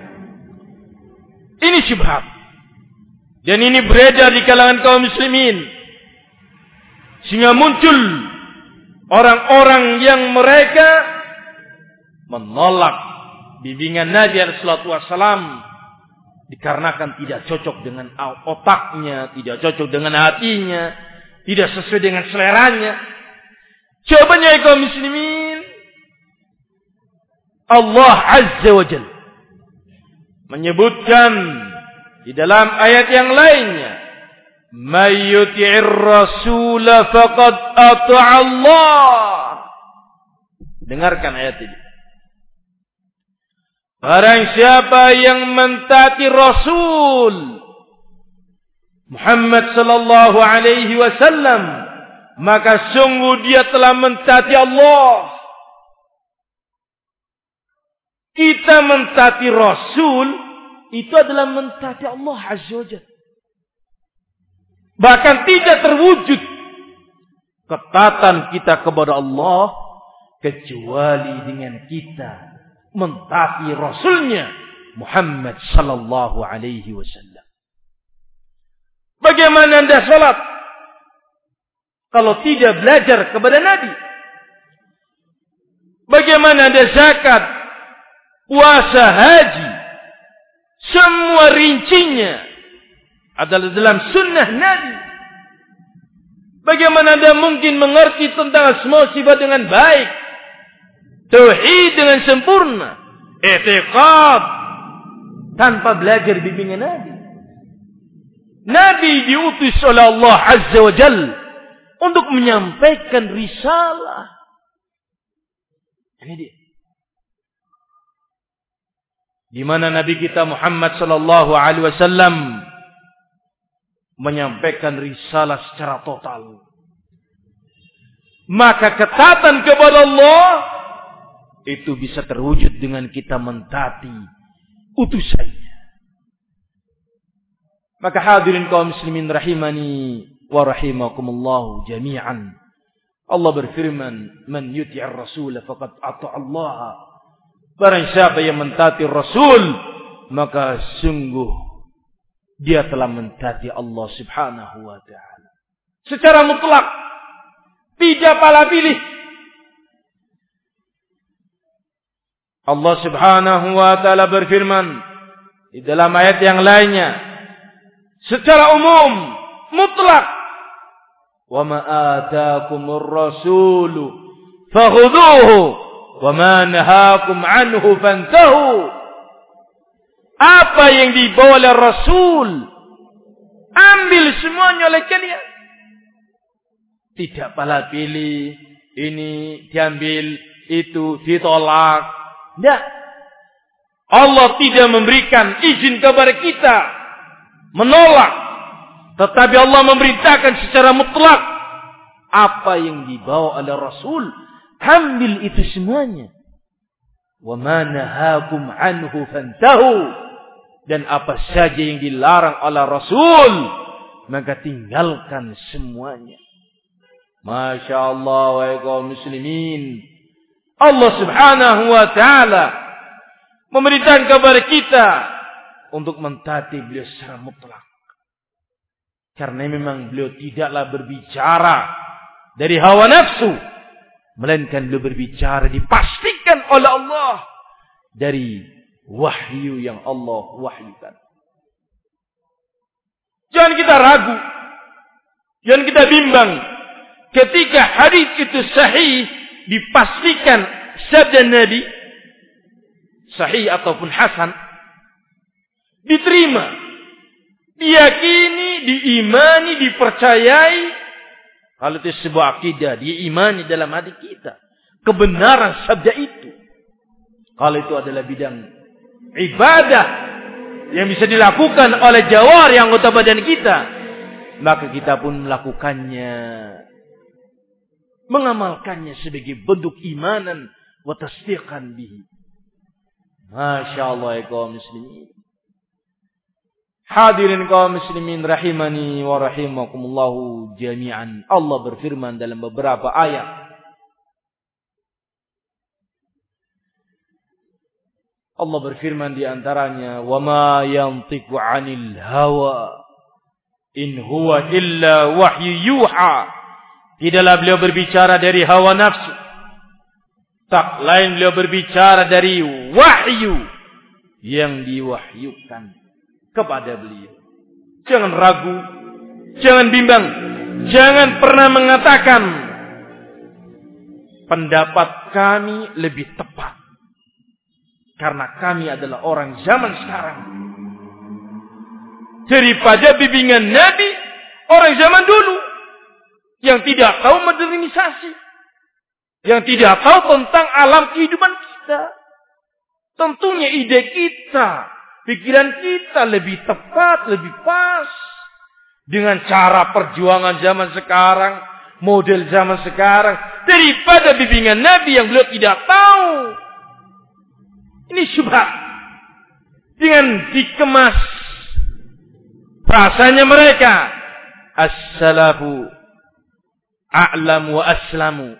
ini syubhat. Dan ini beredar di kalangan kaum muslimin. Sehingga muncul orang-orang yang mereka menolak bimbingan Nabi alaihi salatu wassalam dikarenakan tidak cocok dengan otaknya, tidak cocok dengan hatinya, tidak sesuai dengan seleranya. Jawabannya kaum muslimin, Allah Azza wa Jalla menyebutkan di dalam ayat yang lainnya, "May yuti'ir rasul faqad ata'a Allah." Dengarkan ayat ini. Barang siapa yang mentaati Rasul Muhammad sallallahu alaihi wasallam, maka sungguh dia telah mentaati Allah. Kita mentaati Rasul itu adalah mentaati Allah Azza wa Jalla. Bahkan tidak terwujud ketaatan kita kepada Allah kecuali dengan kita mentaati Rasulnya Muhammad sallallahu alaihi wasallam. Bagaimana Anda sholat kalau tidak belajar kepada Nabi? Bagaimana Anda zakat, puasa, haji, semua rincinya adalah dalam sunnah Nabi. Bagaimana Anda mungkin mengerti tentang asma sifat dengan baik, tauhid dengan sempurna, i'tiqad, tanpa belajar bimbingan Nabi? Nabi diutus oleh Allah Azza wa Jalla untuk menyampaikan risalah. Ini dia. Di mana Nabi kita Muhammad sallallahu alaihi wasallam menyampaikan risalah secara total. Maka ketaatan kepada Allah itu bisa terwujud dengan kita mentaati utusannya. Maka hadirin kaum muslimin rahimani wa rahimakumullah jami'an. Allah berfirman, "Man yuti'ir rasul faqad ata'a Allah." Barang siapa yang mentaati Rasul, maka sungguh dia telah mentaati Allah Subhanahu wa taala. Secara mutlak, tidak pala pilih. Allah Subhanahu wa taala berfirman di dalam ayat yang lainnya, secara umum, mutlak, "Wa ma ataakumur rasulu fakhudhuhu wa ma nahakum anhu fantahu." Apa yang dibawa oleh Rasul, ambil semuanya oleh kalian. Tidak pala pilih, ini diambil, itu ditolak. Tidak. Allah tidak memberikan izin kepada kita menolak, tetapi Allah memerintahkan secara mutlak apa yang dibawa oleh Rasul, ambil itu semuanya. Wa ma nahakum anhu fantahu. Dan apa saja yang dilarang oleh Rasul, maka tinggalkan semuanya. Masya Allah wa kaum muslimin. Allah Subhanahu wa ta'ala memerintahkan kepada kita untuk mentaati beliau secara mutlak. Karena memang beliau tidaklah berbicara dari hawa nafsu, melainkan beliau berbicara dipastikan oleh Allah dari wahyu yang Allah wahyukan. Jangan kita ragu, jangan kita bimbang ketika hadis itu sahih, dipastikan sabda Nabi, sahih ataupun hasan, diterima, diyakini, diimani, dipercayai. Kalau itu sebuah akidah, diimani dalam hati kita kebenaran sabda itu. Kalau itu adalah bidang ibadah yang bisa dilakukan oleh jawari anggota badan kita, maka kita pun melakukannya, mengamalkannya sebagai bentuk imanan wa tasdiqan bihi. Masya Allah ya kaum muslimin. Hadirin kaum muslimin rahimani wa rahimakumullahu jami'an. Allah berfirman dalam beberapa ayat, Allah berfirman di antaranya, "Wa ma yantiqu 'anil hawa in huwa illa wahyu yuha." Tidaklah beliau berbicara dari hawa nafsu, tak lain beliau berbicara dari wahyu yang diwahyukan kepada beliau. Jangan ragu, jangan bimbang, jangan pernah mengatakan pendapat kami lebih tepat. Karena kami adalah orang zaman sekarang daripada bimbingan Nabi orang zaman dulu yang tidak tahu modernisasi, yang tidak tahu tentang alam kehidupan kita. Tentunya ide kita, pikiran kita lebih tepat, lebih pas dengan cara perjuangan zaman sekarang, model zaman sekarang, daripada bimbingan Nabi yang beliau tidak tahu. Ini syubhat dengan dikemas rasanya mereka, as-salafu a'lam wa aslamu,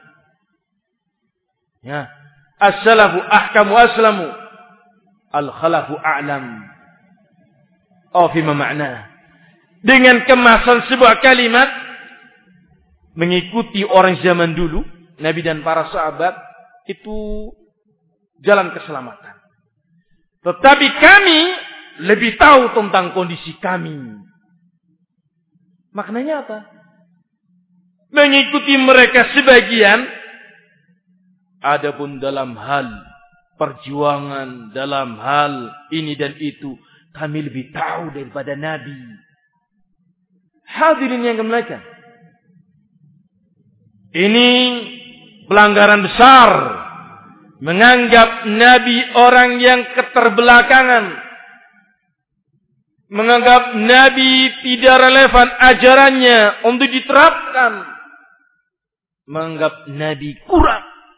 ya, as-salafu ahkam wa aslamu, al-khalafu a'lam. Oh, fima ma'na, dengan kemasan sebuah kalimat, mengikuti orang zaman dulu, Nabi dan para sahabat, itu jalan keselamatan. Tetapi kami lebih tahu tentang kondisi kami. Maknanya apa? Mengikuti mereka sebagian, adapun dalam hal perjuangan, dalam hal ini dan itu, kami lebih tahu daripada Nabi. Hadirin yang kemuliaan, ini pelanggaran besar. Menganggap Nabi orang yang keterbelakangan. Menganggap Nabi tidak relevan ajarannya untuk diterapkan. Menganggap Nabi kurang.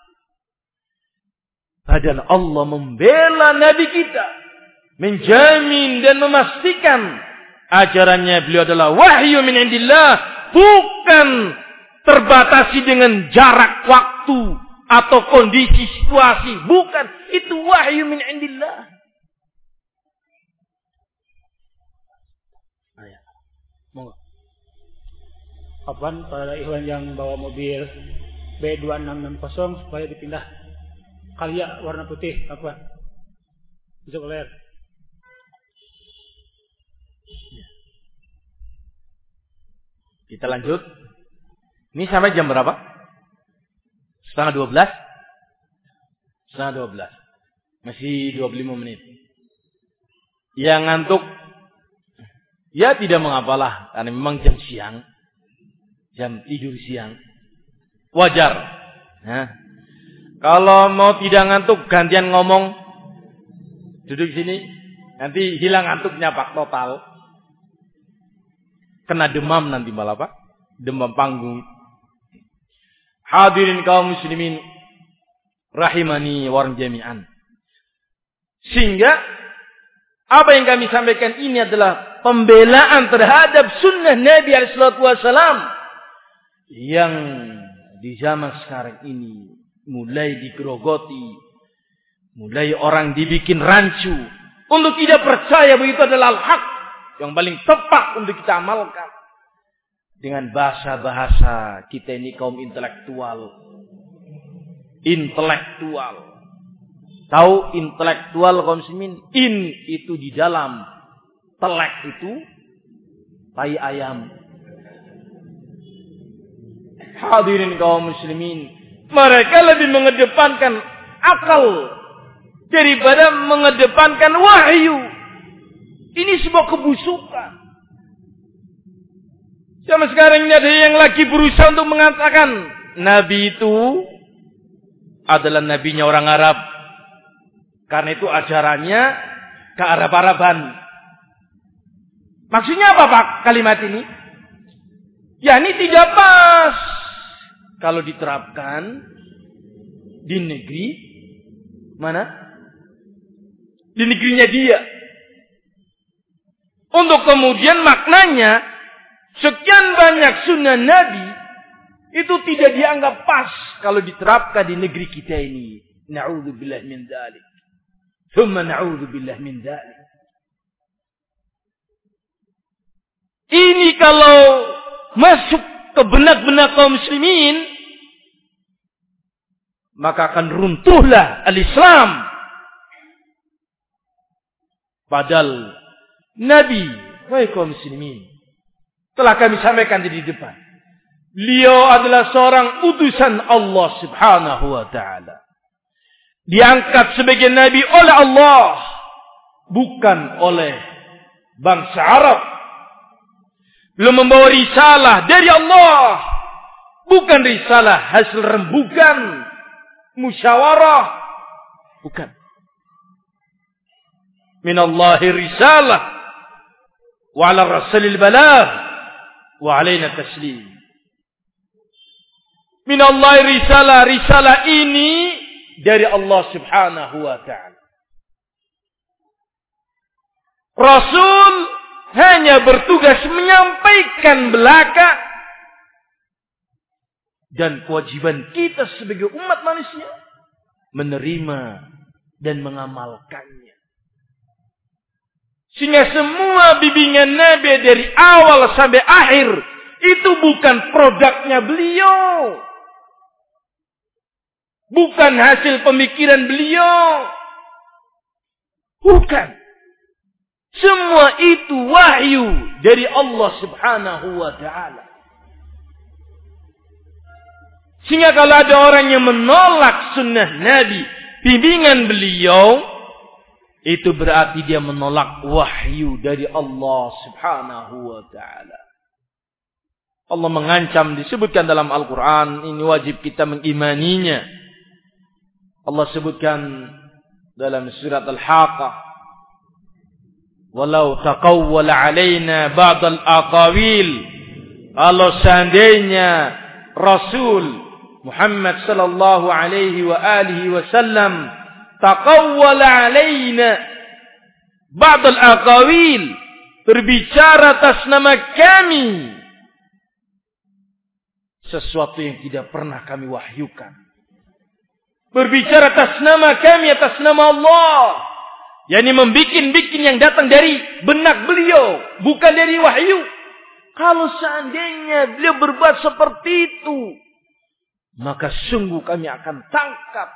Padahal Allah membela Nabi kita. Menjamin dan memastikan ajarannya beliau adalah wahyu min indillah. Bukan terbatasi dengan jarak waktu atau kondisi situasi. Bukan. Itu wahyu min indillah. Kapan para ikhwan yang bawa mobil B dua enam enam nol supaya dipindah Kalia warna putih apa? Besok ler. Kita lanjut. Ini sampai jam berapa? Setengah dua belas? Setengah dua belas. Masih dua puluh lima menit. Yang ngantuk, ya tidak mengapalah. Karena memang jam siang. Jam tidur siang. Wajar. Nah, kalau mau tidak ngantuk, gantian ngomong. Duduk sini. Nanti hilang ngantuknya Pak total. Kena demam nanti malah Pak. Demam panggung. Hadirin kaum muslimin. Rahimani warang jami'an. Sehingga apa yang kami sampaikan ini adalah pembelaan terhadap sunnah Nabi alaihi salatu wasallam. Yang di zaman sekarang ini mulai digerogoti, mulai orang dibikin rancu untuk tidak percaya bahwa itu adalah al-haq yang paling tepat untuk kita amalkan. Dengan bahasa-bahasa kita ini kaum intelektual. Intelektual. Tahu intelektual kaum muslimin? In itu di dalam, telek itu tai ayam. Hadirin kaum muslimin, mereka lebih mengedepankan akal daripada mengedepankan wahyu. Ini sebuah kebusukan. Sama sekarang ini ada yang lagi berusaha untuk mengatakan Nabi itu adalah nabinya orang Arab. Karena itu ajarannya ke Arab-Araban. Maksudnya apa Pak kalimat ini? Ya ini tidak pas. Kalau diterapkan di negeri mana? Di negerinya dia. Untuk kemudian maknanya sekian banyak sunnah Nabi itu tidak dianggap pas kalau diterapkan di negeri kita ini. Na'udzubillah min dzalik. Tsumma na'udzubillah min dzalik. Ini kalau masuk ke benak-benak kaum muslimin, maka akan runtuhlah al-Islam. Padahal Nabi, wahai kaum muslimin, telah kami sampaikan di depan. Beliau adalah seorang utusan Allah Subhanahu wa taala. Diangkat sebagai nabi oleh Allah, bukan oleh bangsa Arab. Belum membawa risalah dari Allah. Bukan risalah hasil rembukan. Musyawarah. Bukan. Minallahi risalah. Wa ala rasulil balagh. Wa alaina taslim. Minallahi risalah. Risalah ini dari Allah subhanahu wa ta'ala. Rasul hanya bertugas menyampaikan belaka. Dan kewajiban kita sebagai umat manusia menerima dan mengamalkannya. Sehingga semua bimbingan Nabi dari awal sampai akhir itu bukan produknya beliau. Bukan hasil pemikiran beliau. Bukan. Semua itu wahyu dari Allah Subhanahu wa ta'ala. Sehingga kalau ada orang yang menolak sunnah Nabi, bimbingan beliau, itu berarti dia menolak wahyu dari Allah Subhanahu wa ta'ala. Allah mengancam, disebutkan dalam Al-Quran, ini wajib kita mengimaninya. Allah sebutkan dalam surat Al-Haqqah, walau taqawwala alaina ba'dal aqawil, kalau seandainya Rasul Muhammad sallallahu alaihi wa alihi wasallam taqawwala alaina ba'dal aqawil, berbicara atas nama kami sesuatu yang tidak pernah kami wahyukan, berbicara atas nama kami, atas nama Allah, yakni membikin-bikin yang datang dari benak beliau, bukan dari wahyu. Kalau seandainya beliau berbuat seperti itu, maka sungguh kami akan tangkap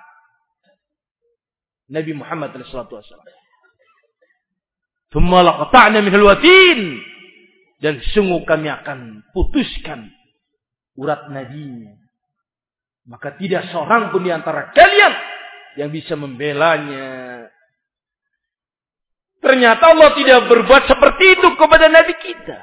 Nabi Muhammad shallallahu alaihi wasallam. Tsumma laqata'na minal watin, dan sungguh kami akan putuskan urat nadinya. Maka tidak seorang pun di antara kalian yang bisa membelanya. Ternyata Allah tidak berbuat seperti itu kepada Nabi kita.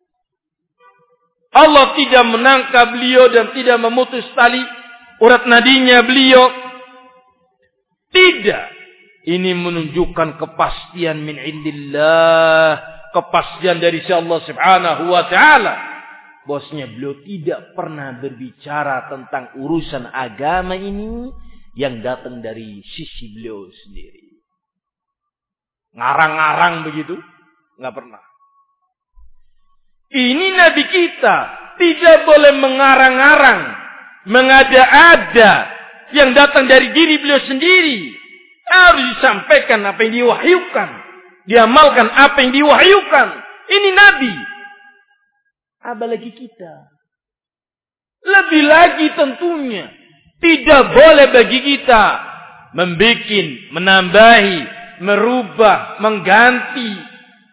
Allah tidak menangkap beliau dan tidak memutus tali urat nadinya beliau. Tidak. Ini menunjukkan kepastian min indillah, kepastian dari Allah Subhanahu wa ta'ala. Bosnya beliau tidak pernah berbicara tentang urusan agama ini yang datang dari sisi beliau sendiri. Ngarang-ngarang begitu, nggak pernah. Ini Nabi kita tidak boleh mengarang-arang, mengada-ada yang datang dari diri beliau sendiri. Harus disampaikan apa yang diwahyukan, diamalkan apa yang diwahyukan. Ini Nabi. Apalagi kita. Lebih lagi tentunya tidak boleh bagi kita membikin, menambahi, merubah, mengganti.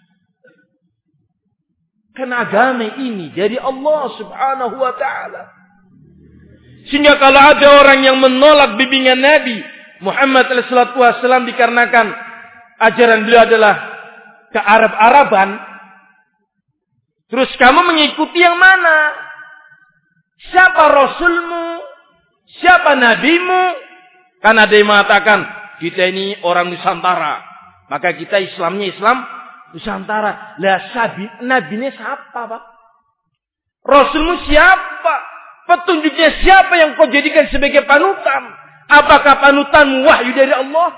Karena agama ini dari Allah Subhanahu wa ta'ala. Sehingga kalau ada orang yang menolak bimbingan Nabi Muhammad sallallahu alaihi wasallam dikarenakan ajaran beliau adalah kearab-araban, terus kamu mengikuti yang mana? Siapa Rasulmu? Siapa Nabimu? Kan ada yang mengatakan kita ini orang Nusantara, maka kita Islamnya Islam Nusantara. Lah sabi nabinya siapa, Pak? Rasulmu siapa? Petunjuknya siapa yang kau jadikan sebagai panutan? Apakah panutanmu wahyu dari Allah?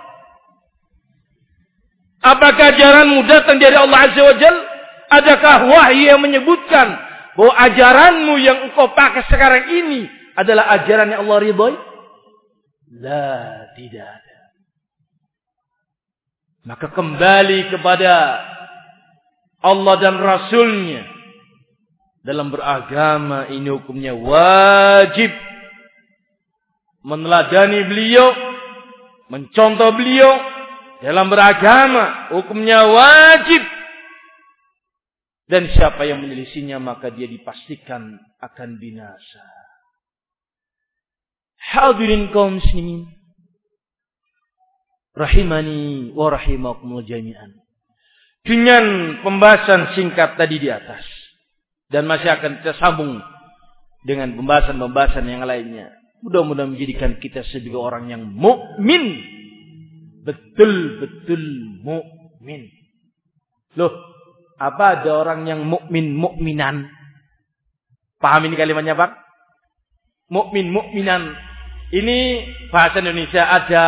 Apakah ajaranmu datang dari Allah Azza wa Jalla? Adakah wahyu yang menyebutkan bahwa ajaranmu yang engkau pakai sekarang ini adalah ajaran yang Allah ridhoi? La, tidak ada. Maka kembali kepada Allah dan Rasulnya. Dalam beragama ini hukumnya wajib meneladani beliau, mencontoh beliau. Dalam beragama hukumnya wajib. Dan siapa yang menyelisihinya maka dia dipastikan akan binasa. Hadirin kaum muslimin rahimani wa rahimakumullah jami'an. Dengan pembahasan singkat tadi di atas, dan masih akan kita sambung dengan pembahasan-pembahasan yang lainnya. Mudah-mudahan menjadikan kita sebagai orang yang mukmin, betul-betul mukmin. Loh, apa ada orang yang mukmin mukminan? Paham ini kalimatnya, Pak? Mukmin mukminan. Ini bahasa Indonesia ada.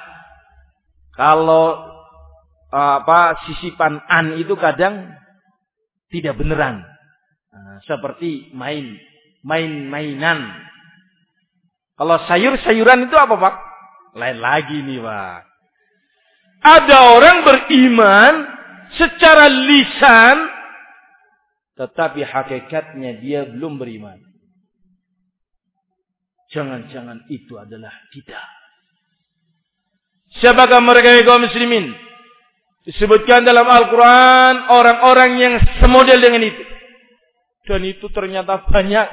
Kalau apa sisipan an itu kadang tidak beneran. Nah, seperti main, main-mainan. Kalau sayur-sayuran itu apa, Pak? Lain lagi nih, Pak. Ada orang beriman secara lisan, tetapi hakikatnya dia belum beriman. Jangan-jangan itu adalah kita. Siapakah mereka kaum muslimin? Disebutkan dalam Al-Quran orang-orang yang semodel dengan itu. Dan itu ternyata banyak.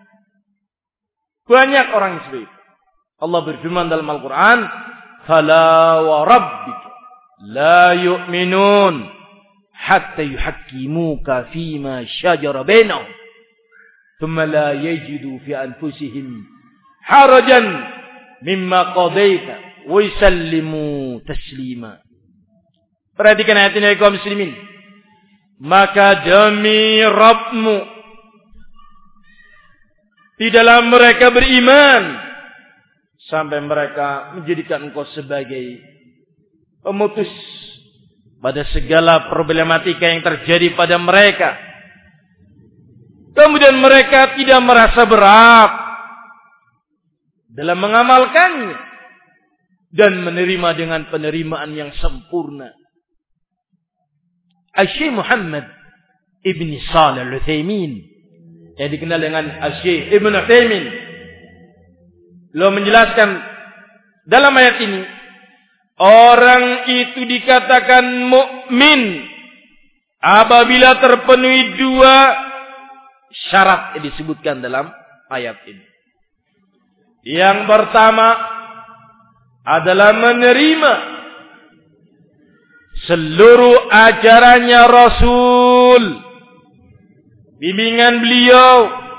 Banyak orang yang seperti itu. Allah berfirman dalam Al-Quran, "Fala wa rabbika la yu'minun hatta yuhakkimuka fima shajara bainahum, thumma la yajidu fi anfusihim harajan mimma qadaita wa yusallimu taslima." Perhatikan ayat ini kaum muslimin. Maka demi Rabbmu, tidaklah mereka beriman sampai mereka menjadikan engkau sebagai pemutus pada segala problematika yang terjadi pada mereka. Kemudian mereka tidak merasa berat dalam mengamalkannya dan menerima dengan penerimaan yang sempurna. Asy-Syaikh Muhammad Ibn Shalih Al-Utsaimin, yang dikenal dengan Asy-Syaikh Ibn Utsaimin, beliau menjelaskan dalam ayat ini, orang itu dikatakan mukmin apabila terpenuhi dua syarat yang disebutkan dalam ayat ini. Yang pertama adalah menerima seluruh ajarannya Rasul, bimbingan beliau,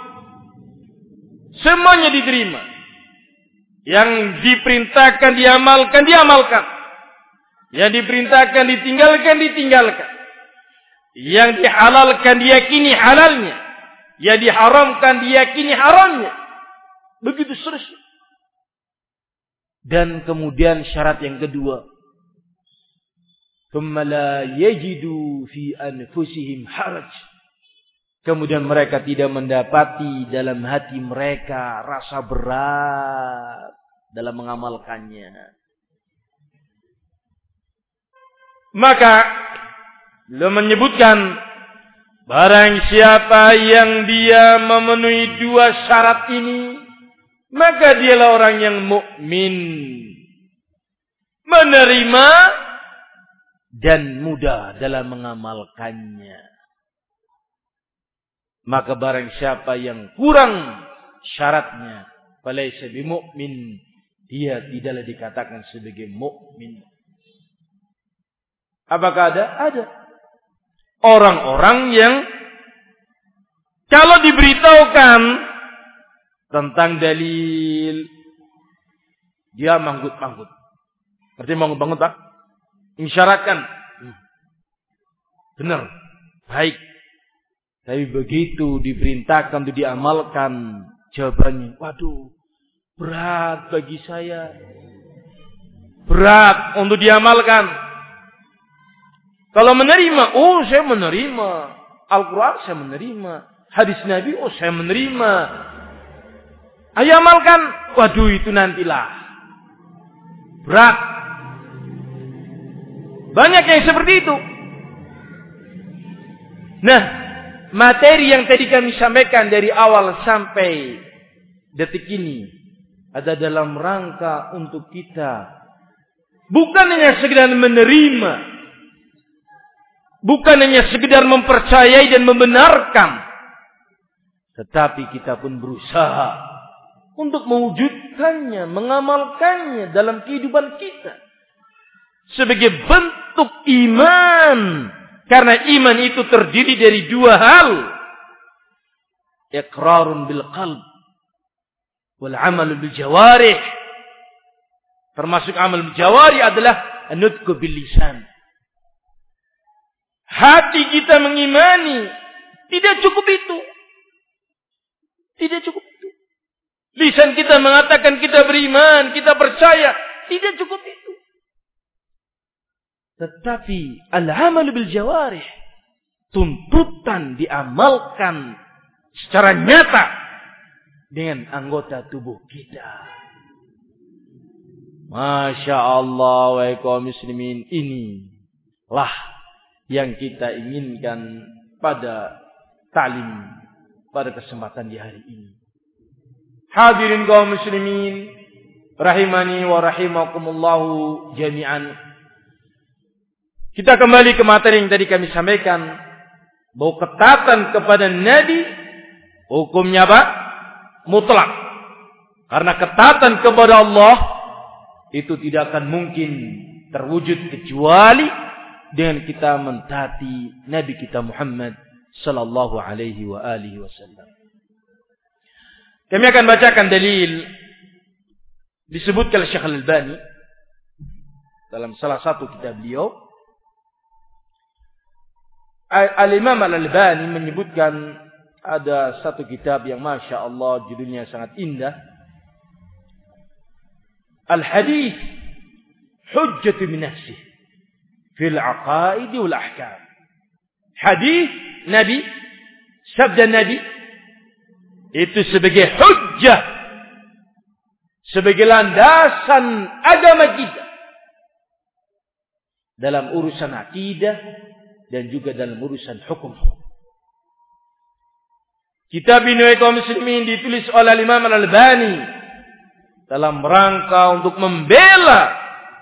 semuanya diterima. Yang diperintahkan diamalkan, diamalkan. Yang diperintahkan ditinggalkan, ditinggalkan. Yang dihalalkan diyakini halalnya. Yang diharamkan diyakini haramnya. Begitu seterusnya. Dan kemudian syarat yang kedua, thumma la yajidu fi anfusihim haraj. Kemudian mereka tidak mendapati dalam hati mereka rasa berat dalam mengamalkannya. Maka beliau menyebutkan, barang siapa yang dia memenuhi dua syarat ini, maka dialah orang yang mukmin, menerima dan mudah dalam mengamalkannya. Maka barang siapa yang kurang syaratnya, falaysa bimu'min, dia tidaklah dikatakan sebagai mukmin. Apakah ada? Ada. Orang-orang yang kalau diberitahukan tentang dalil, dia manggut-manggut. Berarti manggut-manggut, Pak? Mensyaratkan. Hmm. Benar. Baik. Tapi begitu diperintahkan untuk diamalkan, jawabannya, waduh, berat bagi saya. Berat untuk diamalkan. Kalau menerima, oh saya menerima. Al-Quran saya menerima. Hadis Nabi, oh saya menerima. Ayo amalkan. Waduh itu nantilah. Berat. Banyak yang seperti itu. Nah, materi yang tadi kami sampaikan dari awal sampai detik ini ada dalam rangka untuk kita bukan hanya sekedar menerima, bukan hanya sekedar mempercayai dan membenarkan, tetapi kita pun berusaha untuk mewujudkannya, mengamalkannya dalam kehidupan kita sebagai bentuk iman. Karena iman itu terdiri dari dua hal. Iqrarun bil qalb wal amal bil jawarih. Termasuk amal bil jawarih adalah an-nutqu bil lisan. Hati kita mengimani, tidak cukup itu. Tidak cukup itu. Lisan kita mengatakan kita beriman, kita percaya, tidak cukup itu. Tetapi al-amal bil jawarih, tuntutan diamalkan secara nyata dengan anggota tubuh kita. Masya Allah wa kaum muslimin, inilah yang kita inginkan pada ta'lim pada kesempatan di hari ini. Hadirin kaum muslimin rahimani wa rahimakumullahu jami'an. Kita kembali ke materi yang tadi kami sampaikan, bahwa ketaatan kepada Nabi hukumnya apa? Mutlak. Karena ketaatan kepada Allah itu tidak akan mungkin terwujud kecuali dengan kita mentaati Nabi kita Muhammad sallallahu alaihi wa alihi wasallam. Kami akan bacakan dalil disebutkan oleh Syekh Al-Albani dalam salah satu kitab beliau. Al-Imam Al-Albani menyebutkan ada satu kitab yang Masya Allah judulnya sangat indah. Al-Hadith Hujjatu min nafsih fil aqaid wal ahkam. Hadis Nabi, sabda Nabi itu sebagai hujjah, sebagai landasan agama kita dalam urusan akidah dan juga dalam urusan hukum-hukum. Kitab ini kaum muslimin ditulis oleh Imam Al-Albani dalam rangka untuk membela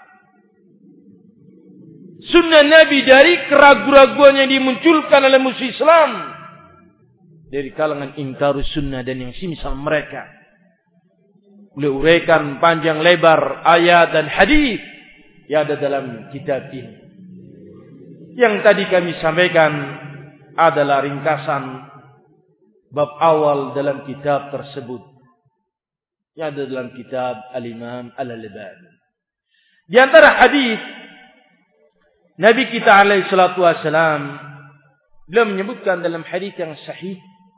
sunnah Nabi dari keraguan-keraguan yang dimunculkan oleh musuh Islam dari kalangan ingkarus sunnah dan yang semisal mereka. Beliau uraikan panjang lebar ayat dan hadis yang ada dalam kitab ini. Yang tadi kami sampaikan adalah ringkasan bab awal dalam kitab tersebut yang ada dalam kitab Al-Imam Al-Albani. Di antara hadis Nabi kita alaihi salatu wassalam beliau menyebutkan dalam hadis yang sahih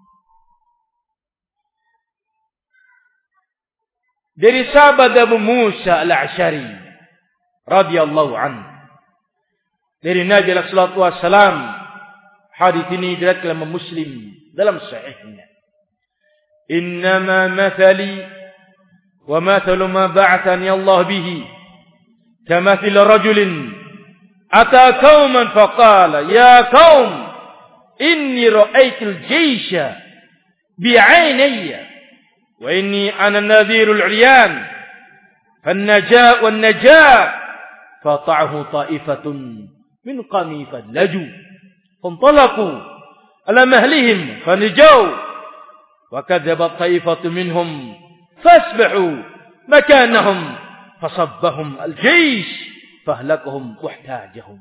dari sahabat Abu Musa Al-Asy'ari radhiyallahu anhu, dari Nabi alaihi salatu wassalam. Hadis ini diriwayatkan oleh Muslim dalam sahihnya. Innama mathali wa mathalu ma ba'athani Allah bihi kamathil rajulin ata qauman faqala ya qaum inni ra'aytul jaysha bi'aynayya wa inni ana nadhirul 'uryan fan-najaa wan-najaa fata'ahu ta'ifatun min qami fadlaju fantalaqu ala mahlihim fanajaw wa kadzabat ta'ifatu minhum fasbahu makanahum fasabbahum al-jaysh fahlakahum wahtajahum.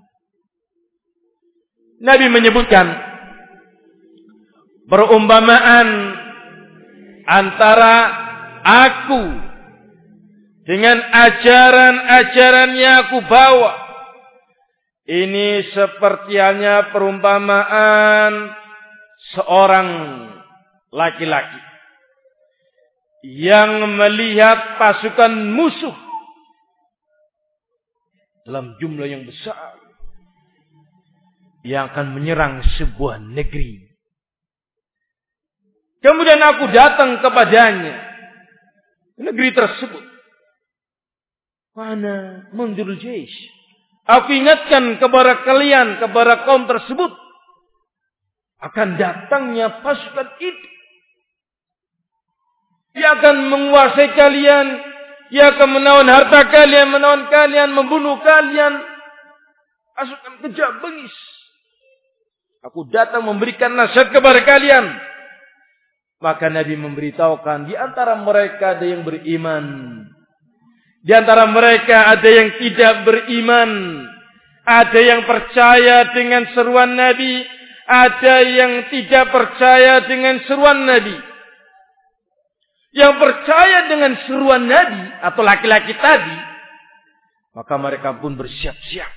Nabi menyebutkan perumpamaan antara aku dengan ajaran-ajaran yang aku bawa. Ini sepertinya perumpamaan seorang laki-laki yang melihat pasukan musuh dalam jumlah yang besar yang akan menyerang sebuah negeri. Kemudian aku datang kepadanya, negeri tersebut. Mana mundur jaysh. Aku ingatkan kepada kalian, kepada kaum tersebut, akan datangnya pasukan itu. Dia akan menguasai kalian. Dia akan menawan harta kalian, menawan kalian, membunuh kalian. Pasukan kejam bengis. Aku datang memberikan nasihat kepada kalian. Maka Nabi memberitahukan, di antara mereka ada yang beriman. Di antara mereka ada yang tidak beriman. Ada yang percaya dengan seruan Nabi. Ada yang tidak percaya dengan seruan Nabi. Yang percaya dengan seruan Nabi atau laki-laki tadi, maka mereka pun bersiap-siap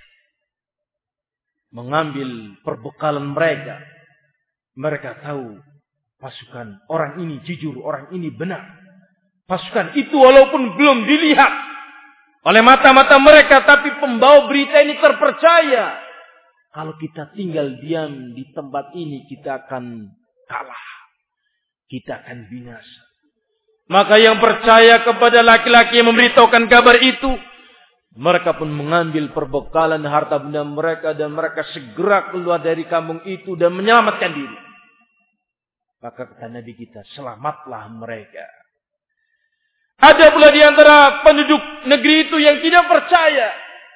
mengambil perbekalan mereka. Mereka tahu pasukan orang ini jujur, orang ini benar. Pasukan itu walaupun belum dilihat oleh mata-mata mereka, tapi pembawa berita ini terpercaya. Kalau kita tinggal diam di tempat ini, kita akan kalah. Kita akan binasa. Maka yang percaya kepada laki-laki yang memberitahukan kabar itu, Mereka pun mengambil perbekalan harta benda mereka dan mereka segera keluar dari kampung itu dan menyelamatkan diri. Maka kata Nabi kita, selamatlah mereka. Ada pula di antara penduduk negeri itu yang tidak percaya.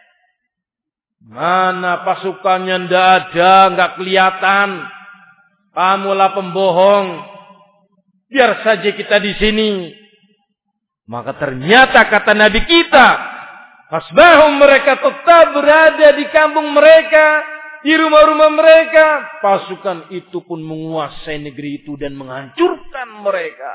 Mana pasukannya ndak ada, nggak kelihatan. Kamulah pembohong. Biar saja kita di sini. Maka ternyata kata Nabi kita, asbahum, mereka tetap berada di kampung mereka, di rumah-rumah mereka. Pasukan itu pun menguasai negeri itu dan menghancurkan mereka.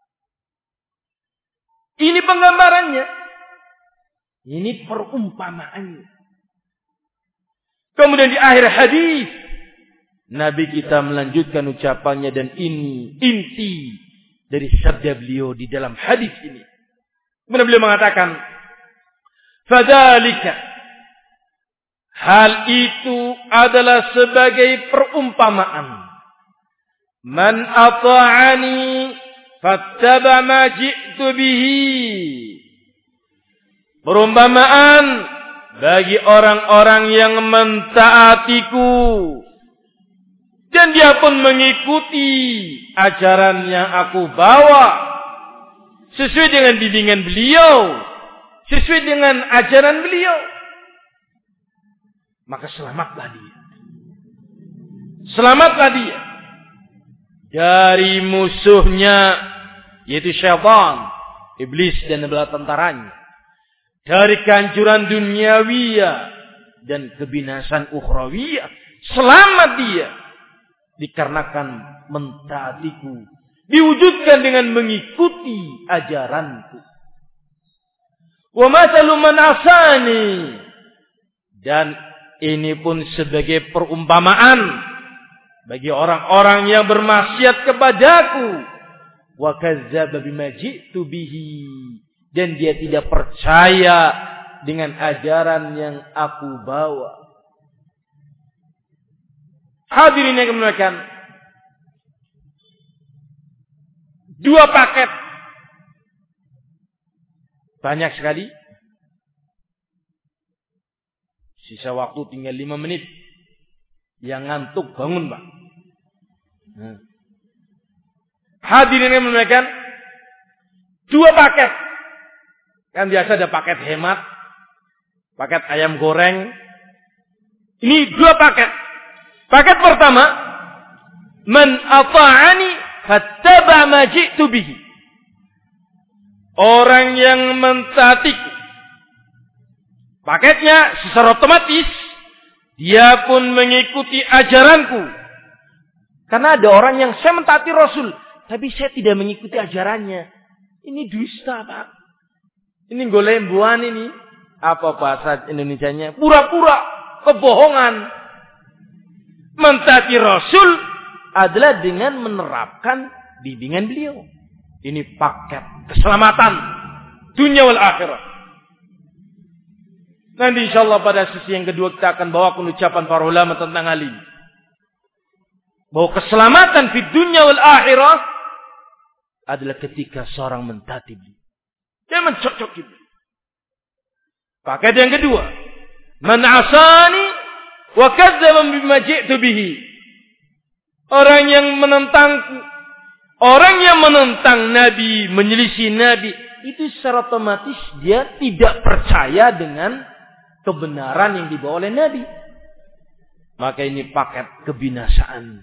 Ini penggambarannya. Ini perumpamaannya. Kemudian di akhir hadis, Nabi kita melanjutkan ucapannya dan ini inti dari sabda beliau di dalam hadis ini. Kemudian beliau mengatakan, fadzalika, hal itu adalah sebagai perumpamaan. Man ata'ani fattaba ma ji'tu bihi. Perumpamaan bagi orang-orang yang mentaatiku dan dia pun mengikuti ajaran yang aku bawa sesuai dengan bimbingan beliau, sesuai dengan ajaran beliau, maka selamatlah dia. Selamatlah dia dari musuhnya, yaitu syaitan, iblis dan bala tentaranya, dari kehancuran duniawiyah dan kebinasan ukhrawiyah. Selamat dia dikarenakan mentaatiku, diwujudkan dengan mengikuti ajaranku. Wa mathalu man asani, dan ini pun sebagai perumpamaan bagi orang-orang yang bermaksiat kepadaku. Wa kadzdzaba bima ji'tu bihi, dan dia tidak percaya dengan ajaran yang aku bawa. Hadirin yang dimuliakan, dua paket banyak sekali. Sisa waktu tinggal lima menit. Yang ngantuk bangun, Pak. Hmm. Hadirin yang dimuliakan, dua paket. Kan biasa ada paket hemat, paket ayam goreng. Ini dua paket. Paket pertama, man ata'ani fattaba ma ji'tu bihi. Orang yang mentaatiku. Paketnya secara otomatis dia pun mengikuti ajaranku. Karena ada orang yang saya mentaati Rasul, tapi saya tidak mengikuti ajarannya. Ini dusta, Pak. Ini golembuan ini. Apa bahasa Indonesianya? Pura-pura kebohongan. Mentaati Rasul adalah dengan menerapkan bimbingan beliau. Ini paket keselamatan dunia wal akhirat. Nanti insyaallah pada sesi yang kedua kita akan bawakan ucapan para ulama tentang hal ini. Bahwa keselamatan di dunia wal akhirat adalah ketika seorang mentaati beliau. Dia mencocoki beliau. Paket yang kedua, man asani wa kadzdzaba bima ji'tu bihi. Orang yang menentangku, orang yang menentang Nabi, menyelisih Nabi, itu secara otomatis dia tidak percaya dengan kebenaran yang dibawa oleh Nabi. Maka ini paket kebinasaan.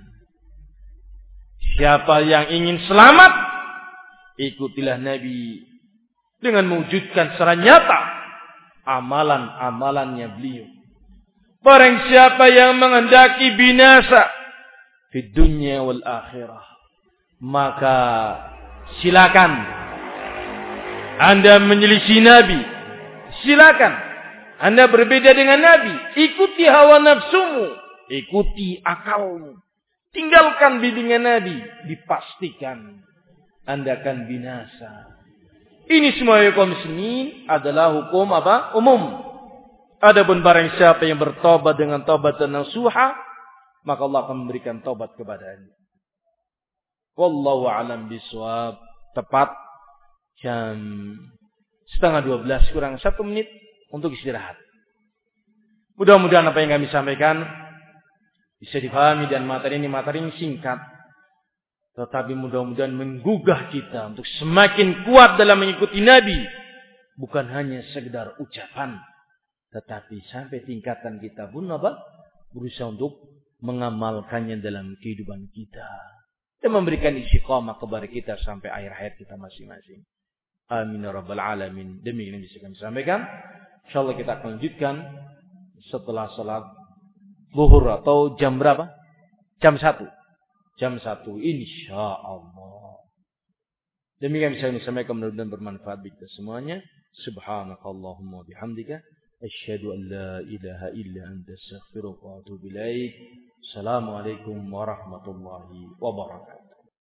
Siapa yang ingin selamat, ikutilah Nabi dengan mewujudkan secara nyata amalan-amalannya beliau. Barang siapa yang menghendaki binasa di dunia wal akhirah, maka silakan Anda menyelisih Nabi. Silakan Anda berbeda dengan Nabi. Ikuti hawa nafsumu, ikuti akalmu. Tinggalkan bimbingan Nabi, dipastikan Anda akan binasa. Ini semua hukum muslimin adalah hukum apa? Umum. Adapun barang siapa yang bertobat dengan tobat dan nasuha, maka Allah akan memberikan tobat kepadanya. Wallahu a'lam bishawab. Tepat jam setengah dua belas kurang satu menit untuk istirahat. Mudah-mudahan apa yang kami sampaikan bisa dipahami dan materi ini materi yang singkat. Tetapi mudah-mudahan menggugah kita untuk semakin kuat dalam mengikuti Nabi. Bukan hanya sekedar ucapan. Tetapi sampai tingkatan kita pun apa? Berusaha untuk mengamalkannya dalam kehidupan kita. Dan memberikan istiqamah kepada kita sampai akhir hayat kita masing-masing. Amin ya rabbal alamin. Demikian yang bisa kami sampaikan. InsyaAllah kita akan lanjutkan setelah salat zuhur atau jam berapa? Jam satu. Jam satu insyaallah. Demikian bisa kami sampaikan, mudah-mudahan bermanfaat bagi kita semuanya. Subhanakallahumma bihamdika asyhadu an la ilaha illa anta astaghfiruka wa atubu ilaik. Assalamualaikum warahmatullahi wabarakatuh.